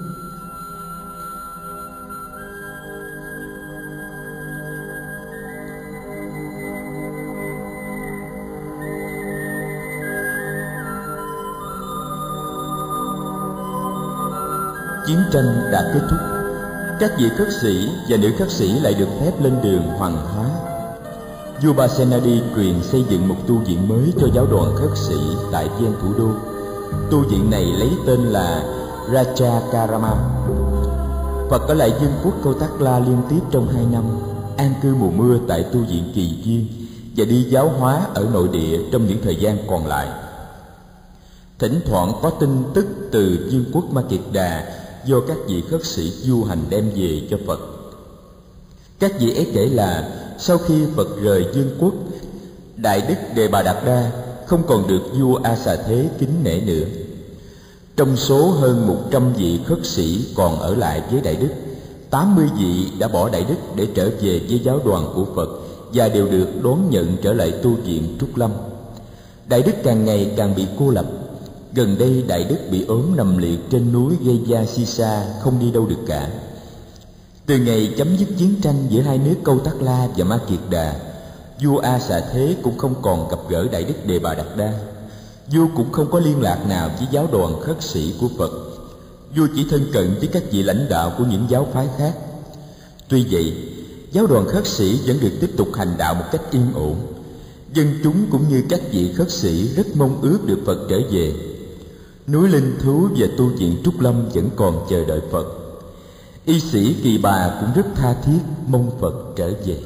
Chiến tranh đã kết thúc. Các vị khất sĩ và nữ khất sĩ lại được phép lên đường hoàng hóa. Vua Pasenadi truyền xây dựng một tu viện mới cho giáo đoàn khất sĩ tại ven thủ đô. Tu viện này lấy tên là Raja Karama. Phật ở lại vương quốc Câu Tắc La liên tiếp trong 2 năm, an cư mùa mưa tại tu viện Kỳ Viên và đi giáo hóa ở nội địa trong những thời gian còn lại. Thỉnh thoảng có tin tức từ vương quốc Ma Kiệt Đà do các vị khất sĩ du hành đem về cho Phật. Các vị ấy kể là sau khi Phật rời vương quốc, Đại Đức Đề Bà Đạt Đa không còn được vua A Xà Thế kính nể nữa. Trong số hơn 100 vị khất sĩ còn ở lại với Đại Đức, 80 vị đã bỏ Đại Đức để trở về với giáo đoàn của Phật và đều được đón nhận trở lại tu viện Trúc Lâm. Đại Đức càng ngày càng bị cô lập. Gần đây Đại Đức bị ốm nằm liệt trên núi Geya Sisa, không đi đâu được cả. Từ ngày chấm dứt chiến tranh giữa hai nước Câu Tắc La và Ma Kiệt Đà, vua A Xà Thế cũng không còn gặp gỡ Đại Đức Đề Bà Đạt Đa. Vua cũng không có liên lạc nào với giáo đoàn khất sĩ của Phật. Vua chỉ thân cận với các vị lãnh đạo của những giáo phái khác. Tuy vậy, giáo đoàn khất sĩ vẫn được tiếp tục hành đạo một cách yên ổn. Dân chúng cũng như các vị khất sĩ rất mong ước được Phật trở về. Núi Linh Thú và tu viện Trúc Lâm vẫn còn chờ đợi Phật. Y sĩ Kỳ Bà cũng rất tha thiết mong Phật trở về.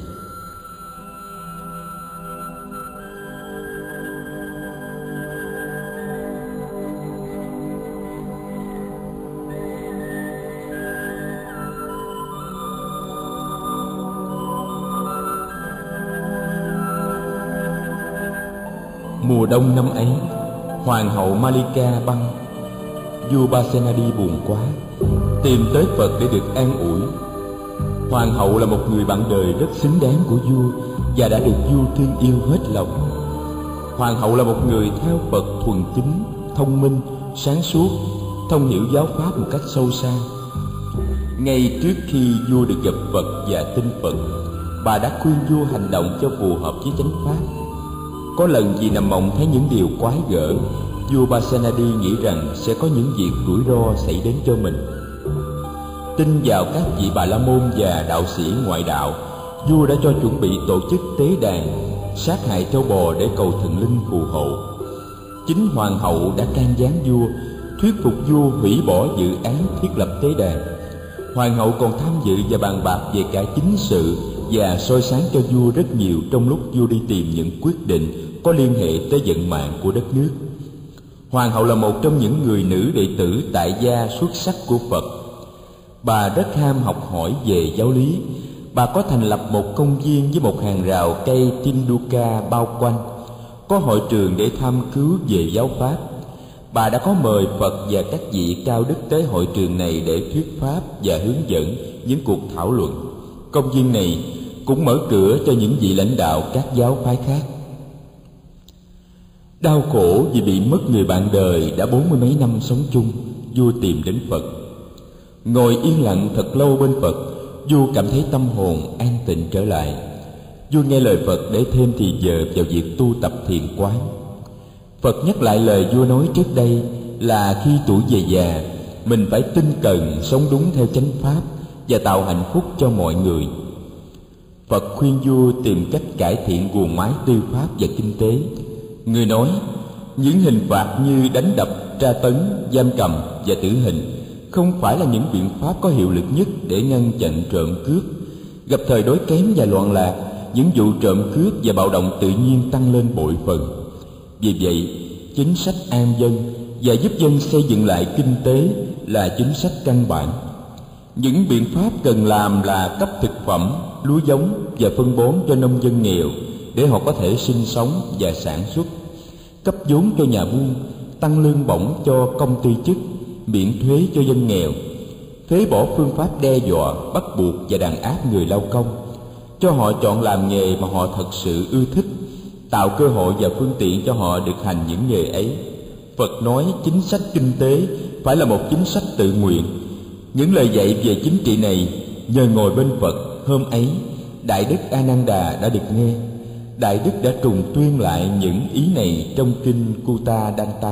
Mùa đông năm ấy, Hoàng hậu Malika băng. Vua Pasenadi buồn quá, tìm tới Phật để được an ủi. Hoàng hậu là một người bạn đời rất xứng đáng của vua và đã được vua thương yêu hết lòng. Hoàng hậu là một người theo Phật thuần chính, thông minh, sáng suốt, thông hiểu giáo pháp một cách sâu xa. Ngay trước khi vua được gặp Phật và tin Phật, bà đã khuyên vua hành động cho phù hợp với chánh pháp. Có lần vì nằm mộng thấy những điều quái gở, vua Pasenadi nghĩ rằng sẽ có những việc rủi ro xảy đến cho mình. Tin vào các vị Bà La Môn và đạo sĩ ngoại đạo, vua đã cho chuẩn bị tổ chức tế đàn, sát hại trâu bò để cầu thần linh phù hộ. Chính hoàng hậu đã can gián vua, thuyết phục vua hủy bỏ dự án thiết lập tế đàn. Hoàng hậu còn tham dự và bàn bạc về cả chính sự và soi sáng cho vua rất nhiều trong lúc vua đi tìm những quyết định có liên hệ tới vận mạng của đất nước. Hoàng hậu là một trong những người nữ đệ tử tại gia xuất sắc của Phật. Bà rất ham học hỏi về giáo lý. Bà có thành lập một công viên với một hàng rào cây Tinduka bao quanh, có hội trường để tham cứu về giáo pháp. Bà đã có mời Phật và các vị cao đức tới hội trường này để thuyết pháp và hướng dẫn những cuộc thảo luận. Công viên này cũng mở cửa cho những vị lãnh đạo các giáo phái khác. Đau khổ vì bị mất người bạn đời đã 40 mấy năm sống chung, vua tìm đến Phật. Ngồi yên lặng thật lâu bên Phật, vua cảm thấy tâm hồn an tịnh trở lại. Vua nghe lời Phật để thêm thì giờ vào việc tu tập thiền quán. Phật nhắc lại lời vua nói trước đây là khi tuổi về già, mình phải tinh cần sống đúng theo chánh pháp và tạo hạnh phúc cho mọi người. Phật khuyên vua tìm cách cải thiện guồng máy tư pháp và kinh tế. Người nói, những hình phạt như đánh đập, tra tấn, giam cầm và tử hình không phải là những biện pháp có hiệu lực nhất để ngăn chặn trộm cướp. Gặp thời đói kém và loạn lạc, những vụ trộm cướp và bạo động tự nhiên tăng lên bội phần. Vì vậy, chính sách an dân và giúp dân xây dựng lại kinh tế là chính sách căn bản. Những biện pháp cần làm là cấp thực phẩm, lúa giống và phân bón cho nông dân nghèo để họ có thể sinh sống và sản xuất, cấp vốn cho nhà buôn, tăng lương bổng cho công ty chức, miễn thuế cho dân nghèo, phế bỏ phương pháp đe dọa, bắt buộc và đàn áp người lao công, cho họ chọn làm nghề mà họ thật sự ưa thích, tạo cơ hội và phương tiện cho họ được hành những nghề ấy. Phật nói chính sách kinh tế phải là một chính sách tự nguyện. Những lời dạy về chính trị này nhờ ngồi bên Phật hôm ấy, Đại Đức A Nan Đà đã được nghe. Đại Đức đã trùng tuyên lại những ý này trong kinh Kutta Danta.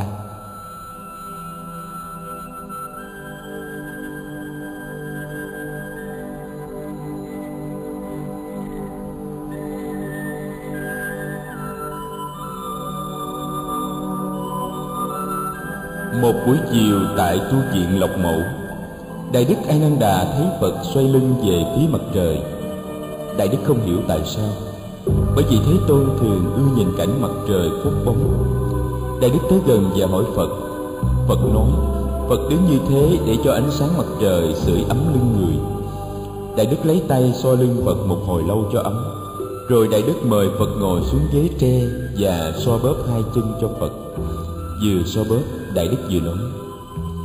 Một buổi chiều tại tu viện Lộc Mẫu, Đại Đức A Nan Đà thấy Phật xoay lưng về phía mặt trời. Đại Đức không hiểu tại sao, bởi vì Thế Tôn thường ưa nhìn cảnh mặt trời phút bóng. Đại Đức tới gần và hỏi Phật. Phật nói, Phật đứng như thế để cho ánh sáng mặt trời sưởi ấm lưng người. Đại Đức lấy tay xoa lưng Phật một hồi lâu cho ấm, rồi Đại Đức mời Phật ngồi xuống ghế tre và xoa bóp hai chân cho Phật. Vừa xoa bóp, Đại Đức vừa nói,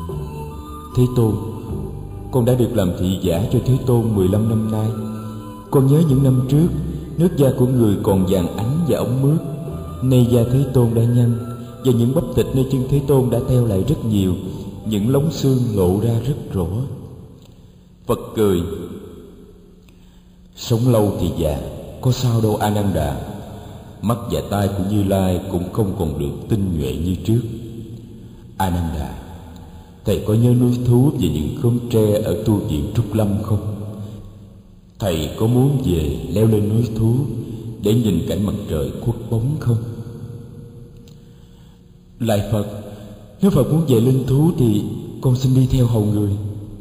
Thế Tôn, con đã được làm thị giả cho Thế Tôn 15 năm nay. Con nhớ những năm trước, nước da của người còn vàng ánh và ống mướt. Nay da Thế Tôn đã nhăn, và những bắp thịt nơi chân Thế Tôn đã teo lại rất nhiều, những lóng xương lộ ra rất rõ. Phật cười: sống lâu thì già, có sao đâu A Nan Đà. Mắt và tai của Như Lai cũng không còn được tinh nhuệ như trước. A Nan Đà, thầy có nhớ núi Thú và những khóm tre ở tu viện Trúc Lâm không? Thầy có muốn về leo lên núi Thú để nhìn cảnh mặt trời khuất bóng không? Lại Phật, nếu Phật muốn về lên Thú thì con xin đi theo hầu người.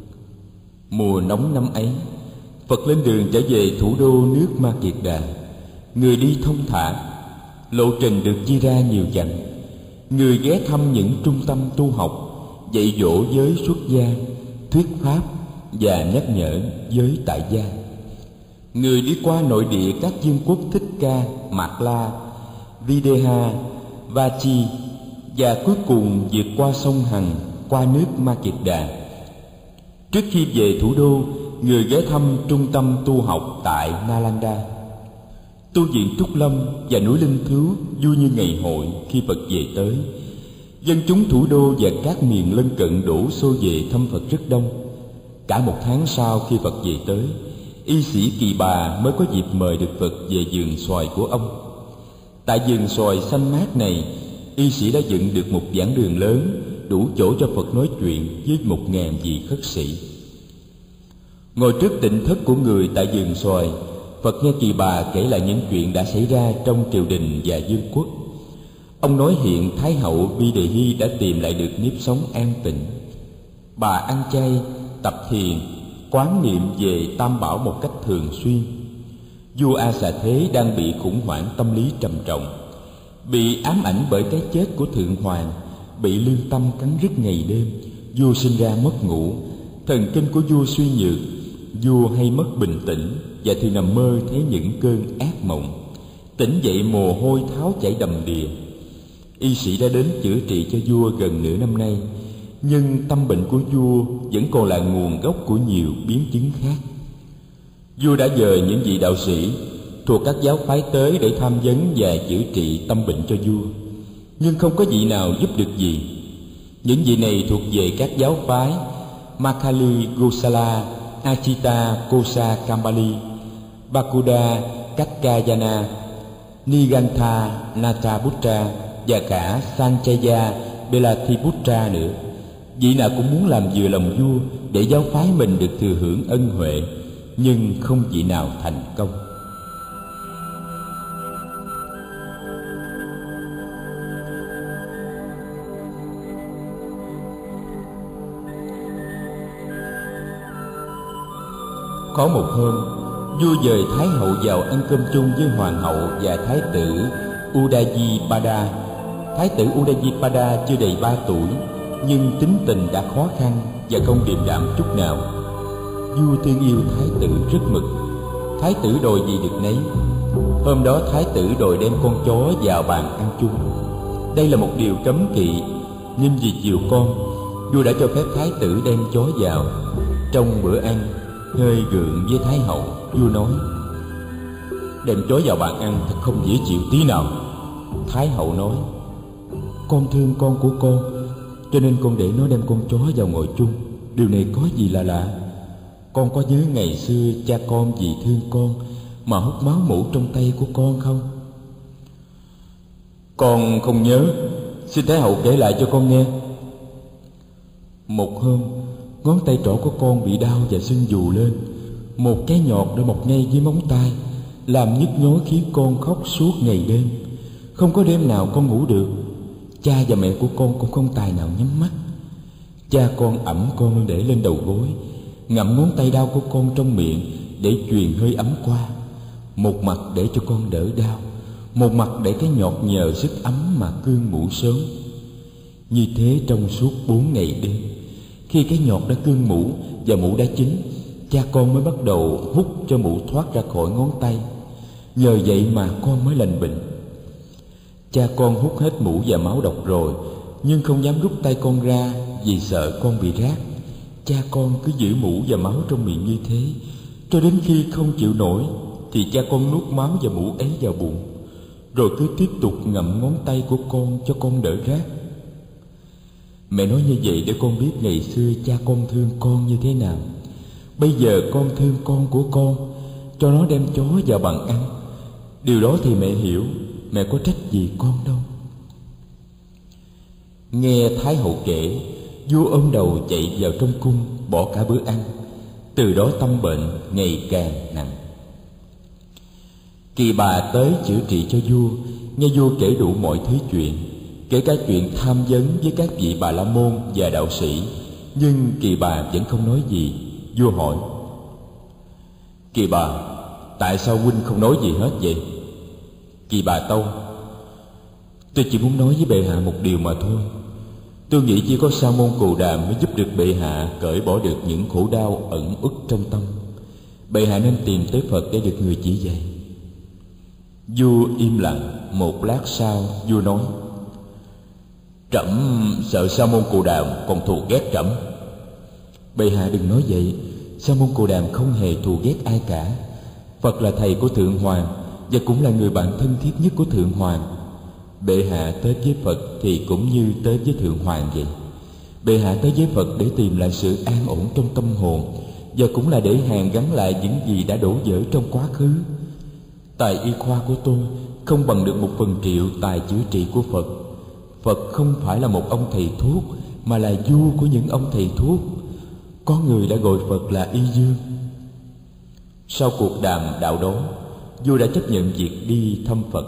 Mùa nóng năm ấy, Phật lên đường trở về thủ đô nước Ma Kiệt Đà. Người đi thông thả, lộ trình được chia ra nhiều chặng. Người ghé thăm những trung tâm tu học, dạy dỗ giới xuất gia, thuyết pháp và nhắc nhở giới tại gia. Người đi qua nội địa các vương quốc Thích Ca, Mạt La, Videha, Vachi, và cuối cùng vượt qua sông Hằng, qua nước Ma Kiệt Đà. Trước khi về thủ đô, người ghé thăm trung tâm tu học tại Nalanda. Tu viện Trúc Lâm và núi Linh Thứu vui như ngày hội khi Phật về tới. Dân chúng thủ đô và các miền lân cận đổ xô về thăm Phật rất đông. Cả một tháng sau khi Phật về tới, y sĩ Kỳ Bà mới có dịp mời được Phật về vườn xoài của ông. Tại vườn xoài xanh mát này, y sĩ đã dựng được một giảng đường lớn, đủ chỗ cho Phật nói chuyện với 1000 vị khất sĩ. Ngồi trước tịnh thất của người tại vườn xoài, Phật nghe Kỳ Bà kể lại những chuyện đã xảy ra trong triều đình và vương quốc. Ông nói hiện Thái hậu Vi Đề Hy đã tìm lại được nếp sống an tịnh. Bà ăn chay, tập thiền, quán niệm về Tam Bảo một cách thường xuyên. Vua A Xà Thế đang bị khủng hoảng tâm lý trầm trọng, bị ám ảnh bởi cái chết của Thượng Hoàng, bị lương tâm cắn rứt ngày đêm. Vua sinh ra mất ngủ, thần kinh của vua suy nhược, vua hay mất bình tĩnh và thường nằm mơ thấy những cơn ác mộng. Tỉnh dậy mồ hôi tháo chảy đầm đìa. Y sĩ đã đến chữa trị cho vua gần nửa năm nay, nhưng tâm bệnh của vua vẫn còn là nguồn gốc của nhiều biến chứng khác. Vua đã dời những vị đạo sĩ thuộc các giáo phái tới để tham vấn và chữa trị tâm bệnh cho vua, nhưng không có vị nào giúp được gì. Những vị này thuộc về các giáo phái Makali Gosala, Achita Kosa Kambali, Bakuda Katkayana, Nigantha Nathaputra và cả Sanchaya Belathiputra nữa. Vị nào cũng muốn làm vừa lòng vua để giáo phái mình được thừa hưởng ân huệ, nhưng không vị nào thành công. Có một hôm, vua dời Thái hậu vào ăn cơm chung với hoàng hậu và thái tử Udayipada. Thái tử Udayipada chưa đầy 3 tuổi, nhưng tính tình đã khó khăn và không điềm đạm chút nào. Vua thương yêu thái tử rất mực. Thái tử đòi gì được nấy. Hôm đó thái tử đòi đem con chó vào bàn ăn chung. Đây là một điều cấm kỵ, nhưng vì chiều con, vua đã cho phép thái tử đem chó vào. Trong bữa ăn, hơi gượng với thái hậu, vua nói: đem chó vào bàn ăn thật không dễ chịu tí nào. Thái hậu nói: con thương con của con, cho nên con để nó đem con chó vào ngồi chung. Điều này có gì là lạ? Con có nhớ ngày xưa cha con vì thương con mà hút máu mủ trong tay của con không? Con không nhớ, xin Thái hậu kể lại cho con nghe. Một hôm, ngón tay trỏ của con bị đau và sưng vù lên. Một cái nhọt đã mọc ngay dưới móng tay, làm nhức nhối khiến con khóc suốt ngày đêm. Không có đêm nào con ngủ được. Cha và mẹ của con cũng không tài nào nhắm mắt. Cha con ẵm con để lên đầu gối, ngậm ngón tay đau của con trong miệng để truyền hơi ấm qua. Một mặt để cho con đỡ đau, một mặt để cái nhọt nhờ sức ấm mà cương ngủ sớm. Như thế trong suốt 4 ngày đêm. Khi cái nhọt đã cương mũ và mũ đã chín, cha con mới bắt đầu hút cho mũ thoát ra khỏi ngón tay. Nhờ vậy mà con mới lành bệnh. Cha con hút hết mũ và máu độc rồi, nhưng không dám rút tay con ra vì sợ con bị rát. cha con cứ giữ mũ và máu trong miệng như thế, cho đến khi không chịu nổi thì cha con nuốt máu và mũ ấy vào bụng, rồi cứ tiếp tục ngậm ngón tay của con cho con đỡ rát. Mẹ nói như vậy để con biết ngày xưa cha con thương con như thế nào. Bây giờ con thương con của con, cho nó đem chó vào bàn ăn. Điều đó thì mẹ hiểu, mẹ có trách gì con đâu. Nghe Thái hậu kể, vua ôm đầu chạy vào trong cung, bỏ cả bữa ăn. Từ đó tâm bệnh ngày càng nặng. Kỳ bà tới chữa trị cho vua, nghe vua kể đủ mọi thứ chuyện, kể cả chuyện tham vấn với các vị Bà La Môn và đạo sĩ. Nhưng Kỳ bà vẫn không nói gì. Vua hỏi: Kỳ bà, tại sao huynh không nói gì hết vậy? Kỳ bà tâu: Tôi chỉ muốn nói với bệ hạ một điều mà thôi. Tôi nghĩ chỉ có Sa môn Cù Đàm mới giúp được bệ hạ cởi bỏ được những khổ đau ẩn uất trong tâm. Bệ hạ nên tìm tới Phật để được người chỉ dạy. Vua im lặng. Một lát sau vua nói: Trẫm sợ Sa môn Cù Đàm còn thù ghét trẫm. Bệ hạ đừng nói vậy. Sa môn Cù Đàm không hề thù ghét ai cả. Phật là thầy của Thượng Hoàng và cũng là người bạn thân thiết nhất của Thượng Hoàng. Bệ hạ tới với Phật thì cũng như tới với Thượng Hoàng vậy. Bệ hạ tới với Phật để tìm lại sự an ổn trong tâm hồn, và cũng là để hàn gắn lại những gì đã đổ vỡ trong quá khứ. Tài y khoa của tôi không bằng được 1/1000 tài chữa trị của Phật. Phật không phải là một ông thầy thuốc, mà là vua của những ông thầy thuốc. Có người đã gọi Phật là Y Dương. Sau cuộc đàm đạo đó, vua đã chấp nhận việc đi thăm Phật.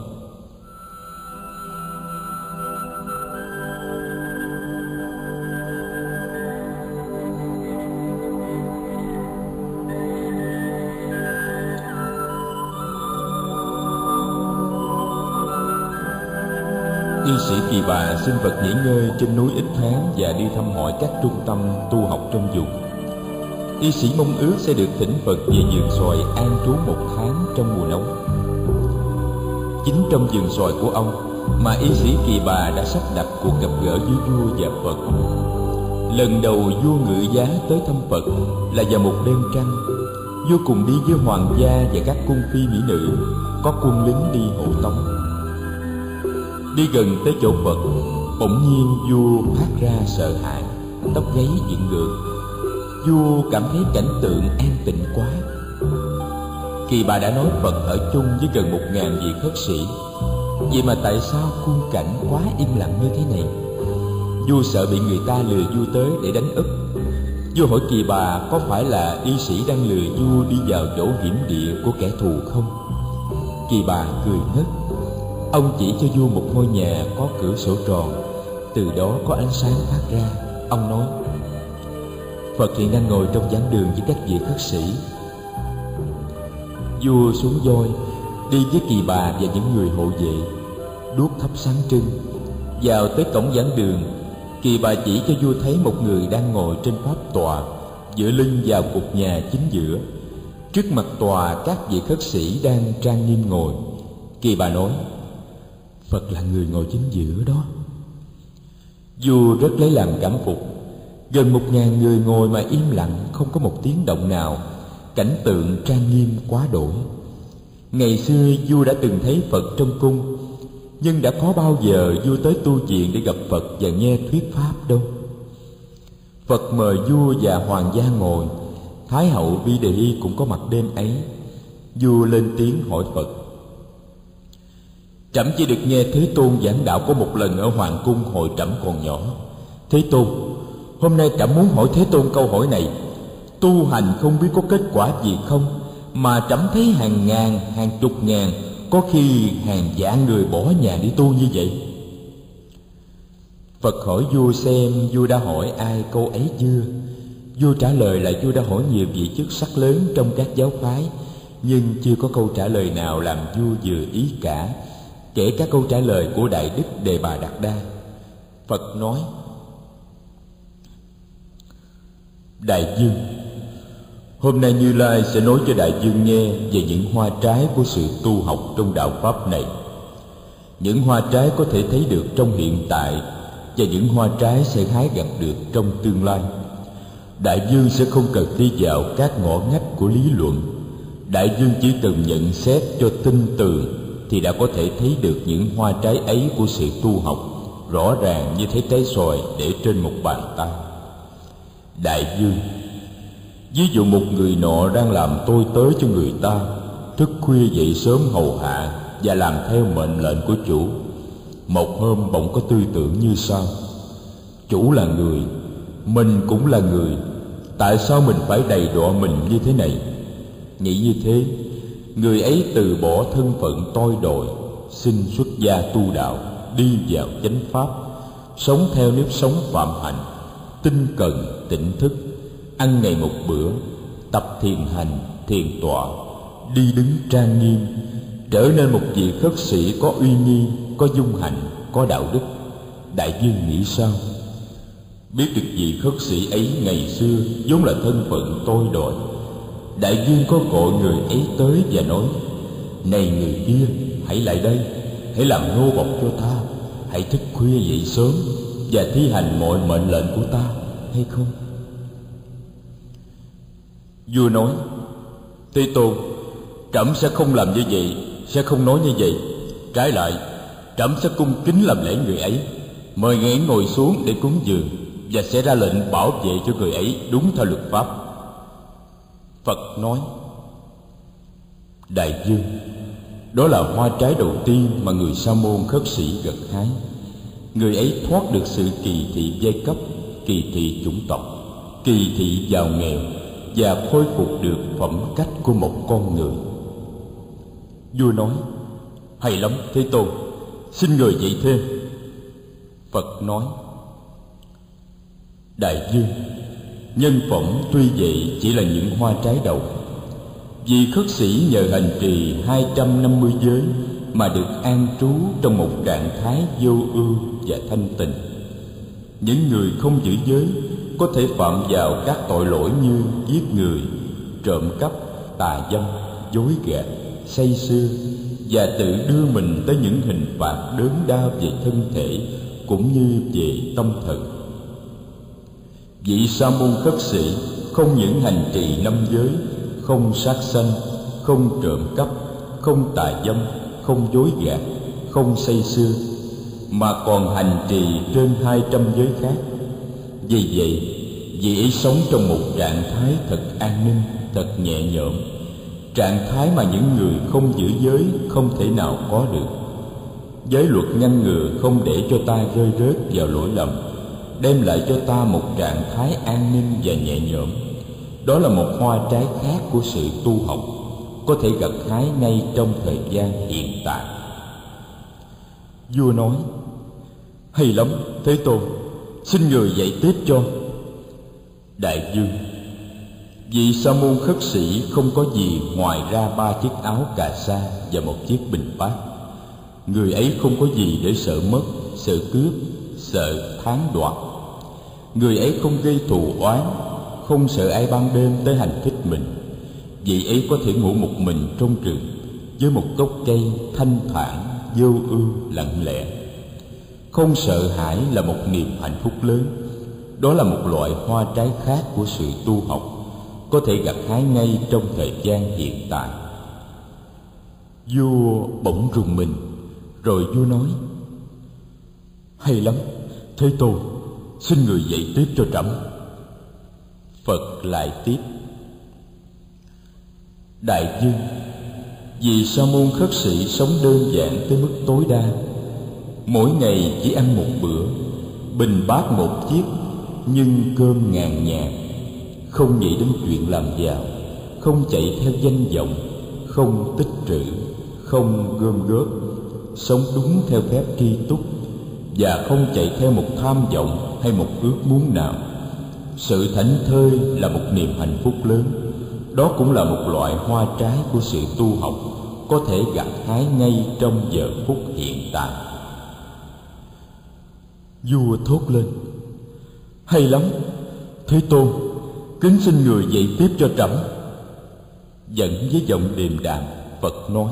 Y sĩ Kỳ Bà xin Phật nghỉ ngơi trên núi ít tháng và đi thăm hỏi các trung tâm tu học trong vùng. Y sĩ mong ước sẽ được thỉnh Phật về vườn xoài an trú 1 tháng trong mùa nóng. Chính trong vườn xoài của ông mà y sĩ Kỳ Bà đã sắp đặt cuộc gặp gỡ với vua và Phật. Lần đầu vua ngự giá tới thăm Phật là vào một đêm trăng. Vua cùng đi với hoàng gia và các cung phi mỹ nữ, có quân lính đi hộ tống. Đi gần tới chỗ Phật, bỗng nhiên vua phát ra sợ hãi, tóc gáy dựng ngược. Vua cảm thấy cảnh tượng an tịnh quá. Kỳ Bà đã nói Phật ở chung với gần 1000 vị khất sĩ. Vậy mà tại sao khung cảnh quá im lặng như thế này? Vua sợ bị người ta lừa vua tới để đánh úp. Vua hỏi Kỳ Bà có phải là y sĩ đang lừa vua đi vào chỗ hiểm địa của kẻ thù không? Kỳ Bà cười ngất. Ông chỉ cho vua một ngôi nhà có cửa sổ tròn, từ đó có ánh sáng phát ra. Ông nói: Phật hiện đang ngồi trong giảng đường với các vị khất sĩ. Vua xuống voi, đi với Kỳ Bà và những người hộ vệ, đuốc thắp sáng trưng. Vào tới cổng giảng đường, Kỳ Bà chỉ cho vua thấy một người đang ngồi trên pháp tọa, dựa lưng vào cột nhà chính giữa. Trước mặt tòa, các vị khất sĩ đang trang nghiêm ngồi. Kỳ Bà nói: Phật là người ngồi chính giữa đó. Vua rất lấy làm cảm phục. Gần 1000 người ngồi mà im lặng, không có một tiếng động nào. Cảnh tượng trang nghiêm quá đổi. Ngày xưa vua đã từng thấy Phật trong cung, nhưng đã có bao giờ vua tới tu viện để gặp Phật và nghe thuyết pháp đâu. Phật mời vua và hoàng gia ngồi. Thái hậu Bi Đề Hy cũng có mặt đêm ấy. Vua lên tiếng hỏi Phật: Trẫm chỉ được nghe Thế Tôn giảng đạo có một lần ở hoàng cung hồi trẫm còn nhỏ. Thế Tôn, hôm nay trẫm muốn hỏi Thế Tôn câu hỏi này. Tu hành không biết có kết quả gì không, mà trẫm thấy hàng ngàn, hàng chục ngàn, có khi hàng vạn người bỏ nhà đi tu như vậy. Phật hỏi vua xem vua đã hỏi ai câu ấy chưa. Vua trả lời là vua đã hỏi nhiều vị chức sắc lớn trong các giáo phái, nhưng chưa có câu trả lời nào làm vua vừa ý cả, kể cả câu trả lời của Đại Đức Đề Bà Đạt Đa. Phật nói: Đại vương, hôm nay Như Lai sẽ nói cho đại vương nghe về những hoa trái của sự tu học trong đạo pháp này. Những hoa trái có thể thấy được trong hiện tại, và những hoa trái sẽ hái gặp được trong tương lai. Đại dương sẽ không cần đi vào các ngõ ngách của lý luận. Đại dương chỉ cần nhận xét cho tinh tường thì đã có thể thấy được những hoa trái ấy của sự tu học, rõ ràng như thấy trái xoài để trên một bàn tay. Đại dương, ví dụ một người nọ đang làm tôi tớ cho người ta, thức khuya dậy sớm hầu hạ và làm theo mệnh lệnh của chủ. Một hôm bỗng có tư tưởng như sau: chủ là người, mình cũng là người, tại sao mình phải đầy đọa mình như thế này? Nghĩ như thế, người ấy từ bỏ thân phận tôi đòi, xin xuất gia tu đạo, đi vào chánh pháp, sống theo nếp sống phạm hạnh, tinh cần tỉnh thức, ăn ngày một bữa, tập thiền hành, thiền tọa, đi đứng trang nghiêm, trở nên một vị khất sĩ có uy nghi, có dung hạnh, có đạo đức. Đại dương nghĩ sao? Biết được vị khất sĩ ấy ngày xưa vốn là thân phận tôi đòi, đại dương có gọi người ấy tới và nói: này người kia, hãy lại đây, hãy làm nô bộc cho ta, hãy thức khuya dậy sớm và thi hành mọi mệnh lệnh của ta, hay không? Vua nói: Thế Tôn, trẫm sẽ không làm như vậy, sẽ không nói như vậy. Trái lại, trẫm sẽ cung kính làm lễ người ấy, mời người ấy ngồi xuống để cúng dường, và sẽ ra lệnh bảo vệ cho người ấy đúng theo luật pháp. Phật nói: Đại dương, đó là hoa trái đầu tiên mà người Sa môn khất sĩ gặt hái. Người ấy thoát được sự kỳ thị giai cấp, kỳ thị chủng tộc, kỳ thị giàu nghèo, và khôi phục được phẩm cách của một con người. Vua nói: hay lắm Thế Tôn, xin người dạy thêm. Phật nói: Đại dương, nhân phẩm tuy vậy chỉ là những hoa trái đầu. Vì khất sĩ nhờ hành trì 250 giới mà được an trú trong một trạng thái vô ưu và thanh tịnh. Những người không giữ giới có thể phạm vào các tội lỗi như giết người, trộm cắp, tà dâm, dối gạt, say sưa, và tự đưa mình tới những hình phạt đớn đau về thân thể cũng như về tâm thần. Vị Sa môn khất sĩ không những hành trì 5 giới, không sát sanh, không trộm cắp, không tà dâm, không dối gạt, không say sưa, mà còn hành trì trên 200 giới khác. Vì vậy, vị ấy sống trong một trạng thái thật an ninh, thật nhẹ nhõm, trạng thái mà những người không giữ giới không thể nào có được. Giới luật ngăn ngừa không để cho ta rơi rớt vào lỗi lầm, đem lại cho ta một trạng thái an ninh và nhẹ nhõm. Đó là một hoa trái khác của sự tu học, có thể gặt hái ngay trong thời gian hiện tại. Vua nói: hay lắm Thế Tôn, xin người dạy tiếp cho. Đại dương, vị Sa môn khất sĩ không có gì ngoài ra 3 chiếc áo cà sa và một chiếc bình bát. Người ấy không có gì để sợ mất, sợ cướp, sợ thán đoạt. Người ấy không gây thù oán, không sợ ai ban đêm tới hành thích mình. Vị ấy có thể ngủ một mình trong rừng với một gốc cây thanh thản, vô ưu, lặng lẽ. Không sợ hãi là một niềm hạnh phúc lớn. Đó là một loại hoa trái khác của sự tu học, có thể gặt hái ngay trong thời gian hiện tại. Vua bỗng rùng mình, rồi vua nói: hay lắm Thế Tôn, xin người dạy tiếp cho trẫm. Phật lại tiếp: Đại dương, vì Sa môn khất sĩ sống đơn giản tới mức tối đa, mỗi ngày chỉ ăn một bữa, bình bát một chiếc, nhưng cơm ngàn nhạt, không nghĩ đến chuyện làm giàu, không chạy theo danh vọng, không tích trữ, không gom góp, sống đúng theo phép tri túc, và không chạy theo một tham vọng hay một ước muốn nào. Sự thảnh thơi là một niềm hạnh phúc lớn. Đó cũng là một loại hoa trái của sự tu học, có thể gặt hái ngay trong giờ phút hiện tại. Vua thốt lên: hay lắm Thế Tôn, kính xin người dạy tiếp cho trẫm. Dẫn với giọng điềm đạm, Phật nói: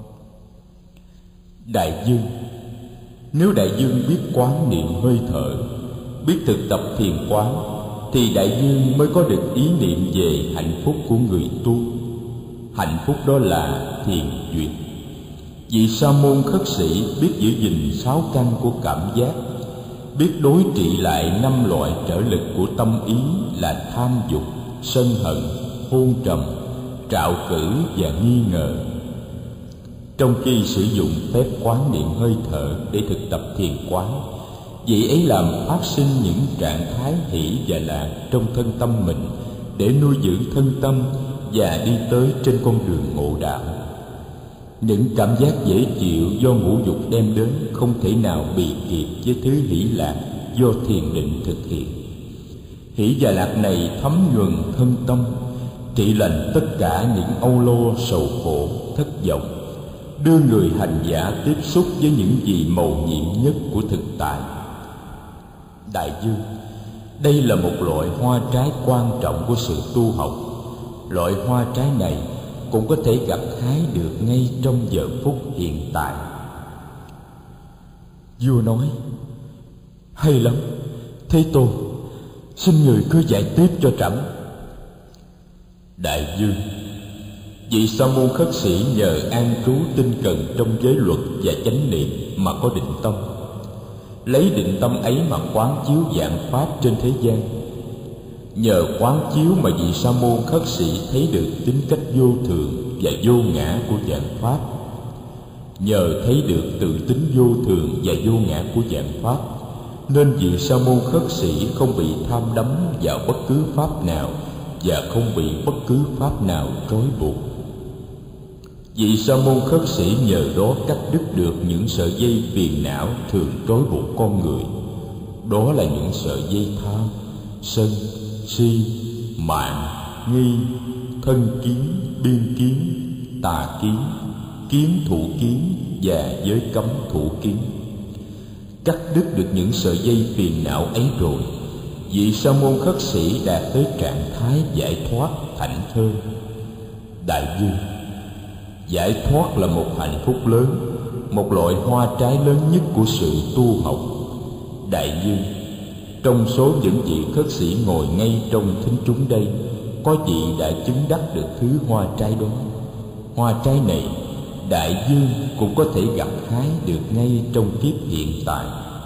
Đại dương, nếu đại dương biết quán niệm hơi thở, biết thực tập thiền quán, thì đại dương mới có được ý niệm về hạnh phúc của người tu. Hạnh phúc đó là thiền duyệt. Vị sa môn khất sĩ biết giữ gìn 6 căn của cảm giác, biết đối trị lại 5 loại trở lực của tâm ý là tham dục, sân hận, hôn trầm, trạo cử và nghi ngờ. Trong khi sử dụng phép quán niệm hơi thở để thực tập thiền quán, vị ấy làm phát sinh những trạng thái hỷ và lạc trong thân tâm mình để nuôi dưỡng thân tâm và đi tới trên con đường ngộ đạo. Những cảm giác dễ chịu do ngũ dục đem đến không thể nào bì kịp với thứ hỷ lạc do thiền định thực hiện. Hỷ và lạc này thấm nhuần thân tâm, trị lành tất cả những âu lo sầu khổ, thất vọng, đưa người hành giả tiếp xúc với những gì mầu nhiệm nhất của thực tại. Đại dương, đây là một loại hoa trái quan trọng của sự tu học. Loại hoa trái này cũng có thể gặt hái được ngay trong giờ phút hiện tại. Vua nói: hay lắm, Thế Tôn, xin người cứ dạy tiếp cho trẫm. Đại dương, vị sa môn khất sĩ nhờ an trú tinh cần trong giới luật và chánh niệm mà có định tâm. Lấy định tâm ấy mà quán chiếu vạn pháp trên thế gian. Nhờ quán chiếu mà vị sa môn khất sĩ thấy được tính cách vô thường và vô ngã của vạn pháp. Nhờ thấy được tự tính vô thường và vô ngã của vạn pháp, nên vị sa môn khất sĩ không bị tham đắm vào bất cứ pháp nào và không bị bất cứ pháp nào trói buộc. Vị sa môn khất sĩ nhờ đó cắt đứt được những sợi dây phiền não thường trói buộc con người. Đó là những sợi dây tham, sân, si, mạn, nghi, thân kiến, biên kiến, tà kiến, kiến thủ kiến và giới cấm thủ kiến. Cắt đứt được những sợi dây phiền não ấy rồi, vị sa môn khất sĩ đạt tới trạng thái giải thoát thảnh thơi. Đại dương, giải thoát là một hạnh phúc lớn, một loại hoa trái lớn nhất của sự tu học. Đại dương, trong số những vị khất sĩ ngồi ngay trong thính chúng đây, có vị đã chứng đắc được thứ hoa trái đó. Hoa trái này, đại dương cũng có thể gặt hái được ngay trong kiếp hiện tại.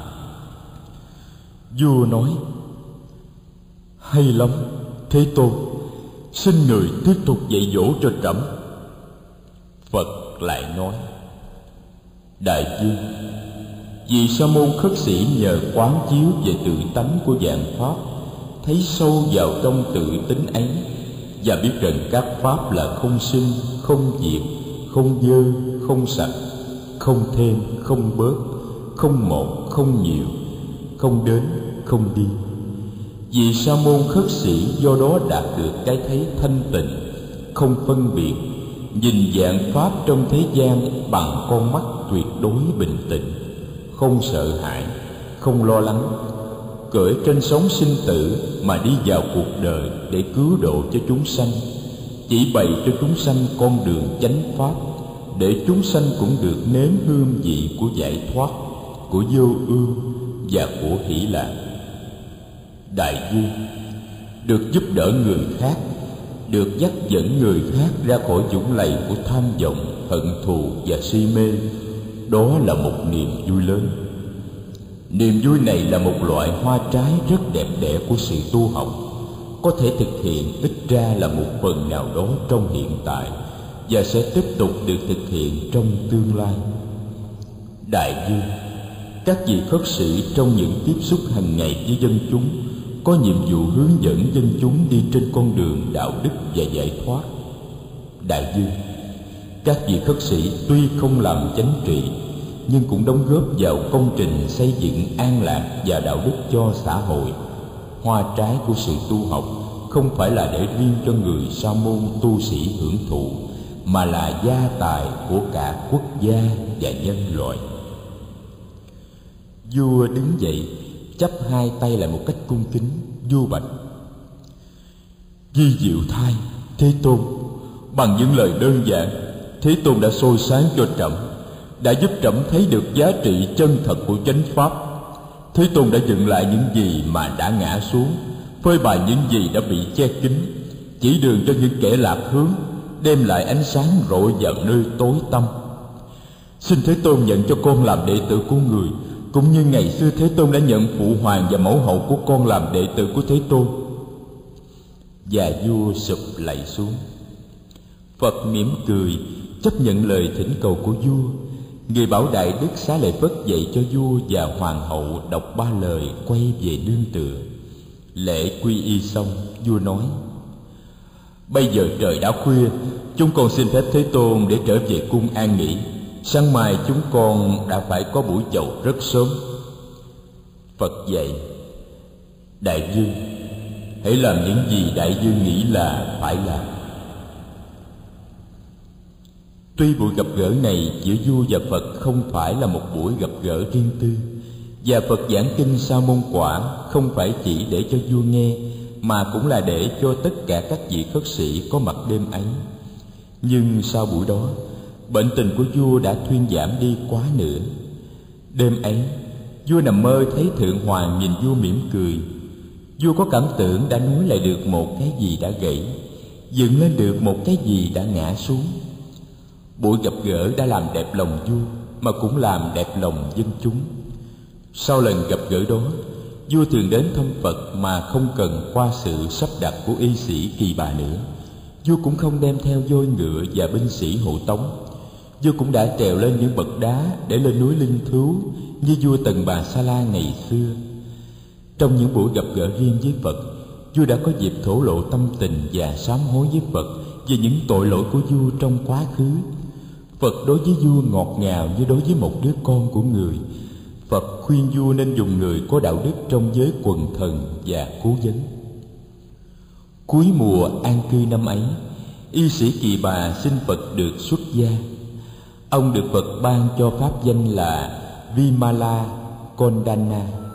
Vua nói: hay lắm, Thế Tôn, xin người tiếp tục dạy dỗ cho trẫm. Phật lại nói: đại dương, vì sa môn khất sĩ nhờ quán chiếu về tự tánh của vạn pháp, thấy sâu vào trong tự tính ấy và biết rằng các pháp là không sinh, không diệt, không dơ, không sạch, không thêm, không bớt, không một, không nhiều, không đến, không đi. Vì sa môn khất sĩ do đó đạt được cái thấy thanh tịnh, không phân biệt, nhìn vạn pháp trong thế gian bằng con mắt tuyệt đối bình tĩnh, không sợ hãi, không lo lắng, cởi trên sóng sinh tử mà đi vào cuộc đời để cứu độ cho chúng sanh, chỉ bày cho chúng sanh con đường chánh pháp, để chúng sanh cũng được nếm hương vị của giải thoát, của vô ưu và của hỷ lạc. Đại dương, được giúp đỡ người khác, được dắt dẫn người khác ra khỏi vũng lầy của tham vọng, hận thù và si mê, đó là một niềm vui lớn. Niềm vui này là một loại hoa trái rất đẹp đẽ của sự tu học, có thể thực hiện ít ra là một phần nào đó trong hiện tại và sẽ tiếp tục được thực hiện trong tương lai. Đại dương, các vị khất sĩ trong những tiếp xúc hàng ngày với dân chúng có nhiệm vụ hướng dẫn dân chúng đi trên con đường đạo đức và giải thoát. Đại dương, các vị khất sĩ tuy không làm chánh trị nhưng cũng đóng góp vào công trình xây dựng an lạc và đạo đức cho xã hội. Hoa trái của sự tu học không phải là để riêng cho người sa môn tu sĩ hưởng thụ, mà là gia tài của cả quốc gia và nhân loại. Vua đứng dậy, chắp hai tay lại một cách cung kính, vua bạch: Vi diệu thai, Thế Tôn, bằng những lời đơn giản, Thế Tôn đã soi sáng cho trẫm, đã giúp trẫm thấy được giá trị chân thật của chánh pháp. Thế Tôn đã dựng lại những gì mà đã ngã xuống phơi bày những gì đã bị che kín, chỉ đường cho những kẻ lạc hướng, đem lại ánh sáng rọi vào nơi tối tăm. Xin Thế Tôn nhận cho con làm đệ tử của người, cũng như ngày xưa Thế Tôn đã nhận phụ hoàng và mẫu hậu của con làm đệ tử của Thế Tôn. Và vua sụp lạy xuống. Phật mỉm cười chấp nhận lời thỉnh cầu của vua. Người bảo đại đức xá lợi Phất dạy cho vua và hoàng hậu đọc 3 lời quay về nương tựa. Lễ quy y xong, vua nói: bây giờ trời đã khuya, chúng con xin phép Thế Tôn để trở về cung an nghỉ. Sáng mai chúng con đã phải có buổi chầu rất sớm. Phật dạy: đại vương, hãy làm những gì đại vương nghĩ là phải làm. Tuy buổi gặp gỡ này giữa vua và Phật không phải là một buổi gặp gỡ riêng tư, và Phật giảng kinh Sa môn quả không phải chỉ để cho vua nghe, mà cũng là để cho tất cả các vị khất sĩ có mặt đêm ấy. Nhưng sau buổi đó, bệnh tình của vua đã thuyên giảm đi quá nữa. Đêm ấy, vua nằm mơ thấy Thượng Hoàng nhìn vua mỉm cười. Vua có cảm tưởng đã nối lại được một cái gì đã gãy, dựng lên được một cái gì đã ngã xuống. Buổi gặp gỡ đã làm đẹp lòng vua, mà cũng làm đẹp lòng dân chúng. Sau lần gặp gỡ đó, vua thường đến thăm Phật mà không cần qua sự sắp đặt của y sĩ Kỳ Bà nữa. Vua cũng không đem theo voi ngựa và binh sĩ hộ tống. Vua cũng đã trèo lên những bậc đá để lên núi linh thú như vua Tần Bà Sa La ngày xưa. Trong những buổi gặp gỡ riêng với Phật, vua đã có dịp thổ lộ tâm tình và sám hối với Phật về những tội lỗi của vua trong quá khứ. Phật đối với vua ngọt ngào như đối với một đứa con của người. Phật khuyên vua nên dùng người có đạo đức trong giới quần thần và cố vấn. Cuối mùa an cư năm ấy, y sĩ Kỳ Bà xin Phật được xuất gia. Ông được Phật ban cho pháp danh là Vimala Kondana.